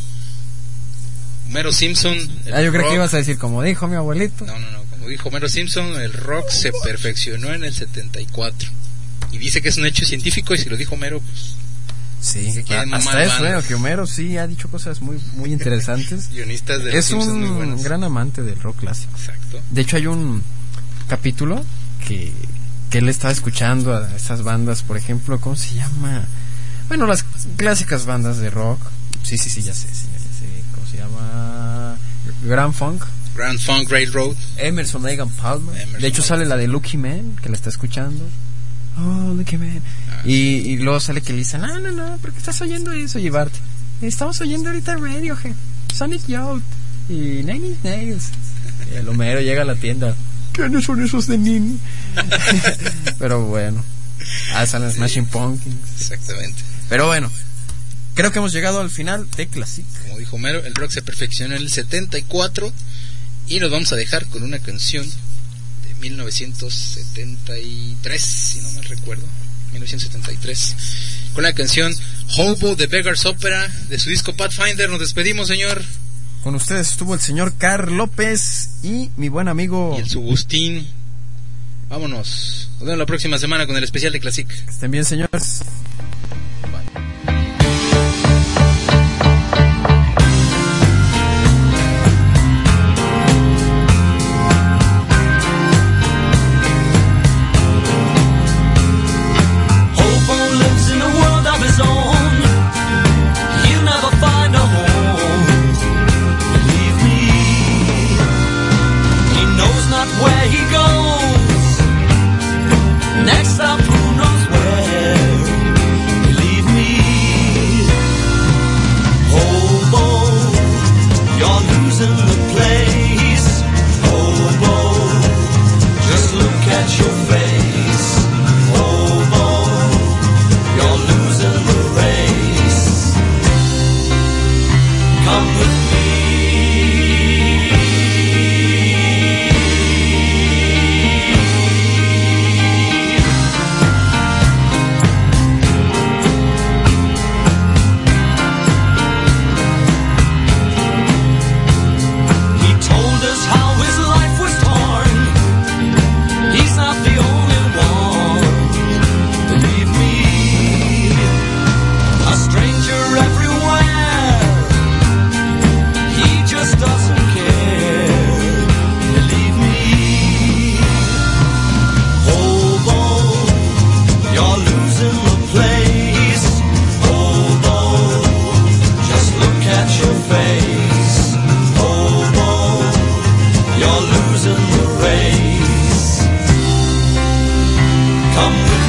Homero Simpson, yo creo que ibas a decir, como dijo mi abuelito. No, como dijo Homero Simpson, el rock se perfeccionó en el 74. Y dice que es un hecho científico, y si lo dijo Homero, pues... Sí, hasta eso, que Homero sí ha dicho cosas muy interesantes. Guionistas de es un gran amante del rock clásico. Exacto. De hecho, hay un capítulo que él estaba escuchando a estas bandas, por ejemplo, ¿cómo se llama? Bueno, las clásicas bandas de rock. Sí, ya sé, ¿cómo se llama? Grand Funk Railroad. Emerson, Lake and Palmer. De hecho, sale la de Lucky Man, que la está escuchando. Oh, Lucky Man. Y luego sale que le dice, no, ¿por qué estás oyendo eso, llevarte? Estamos oyendo ahorita Radiohead, Sonic Youth y Nine Inch Nails. Y el Homero llega a la tienda, ¿quiénes son esos de Nini? Pero bueno, salen Smashing Pumpkins. Exactamente. Pero bueno, creo que hemos llegado al final de Classic. Como dijo Homero, el rock se perfeccionó en el 74 y nos vamos a dejar con una canción de 1973, si no me recuerdo, 1973, con la canción Hobo de Beggar's Opera de su disco Pathfinder. Nos despedimos, señor. Con ustedes estuvo el señor Carl López y mi buen amigo y el Subustín. Vámonos, nos vemos la próxima semana con el especial de Classic. Que estén bien, señores. Come with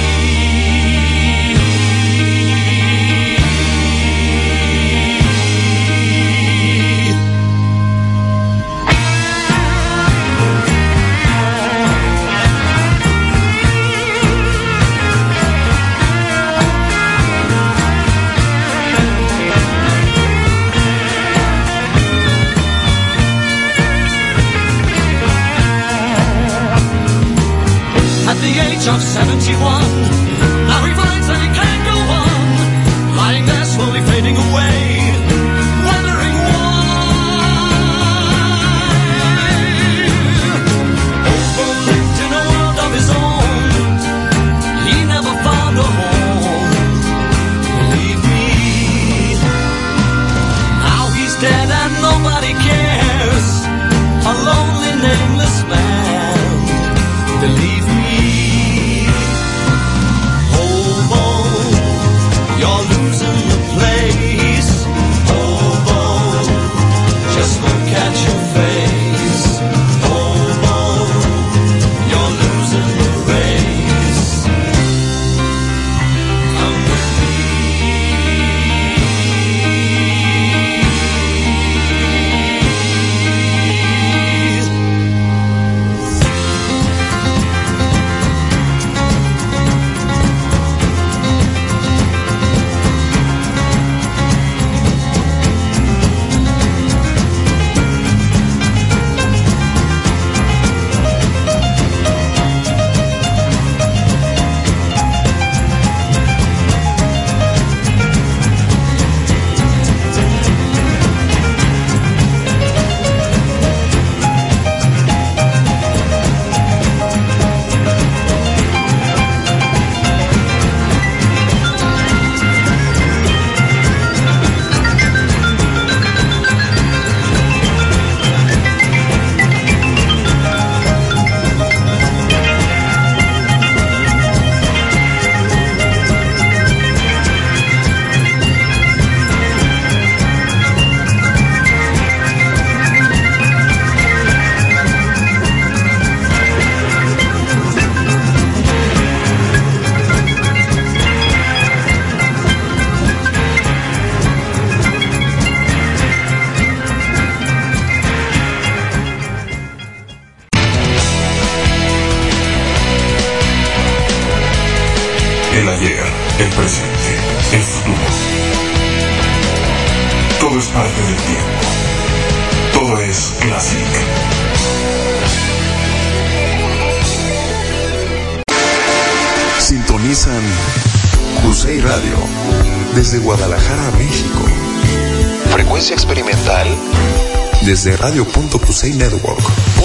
of 71, now he finds that he can't go on, lying there slowly fading away, wondering why. Overlooked in a world of his own, he never found a home. Believe me, now he's dead and nobody cares, a lonely nameless man. Believe me. You're losing the place, hobo. Just look at your face, hobo. You're losing the race. Come with El ayer, el presente, el futuro. Todo es parte del tiempo. Todo es Classic. Sintonizan Cusey Radio desde Guadalajara, México. Frecuencia experimental desde radio.cuseynetwork.com.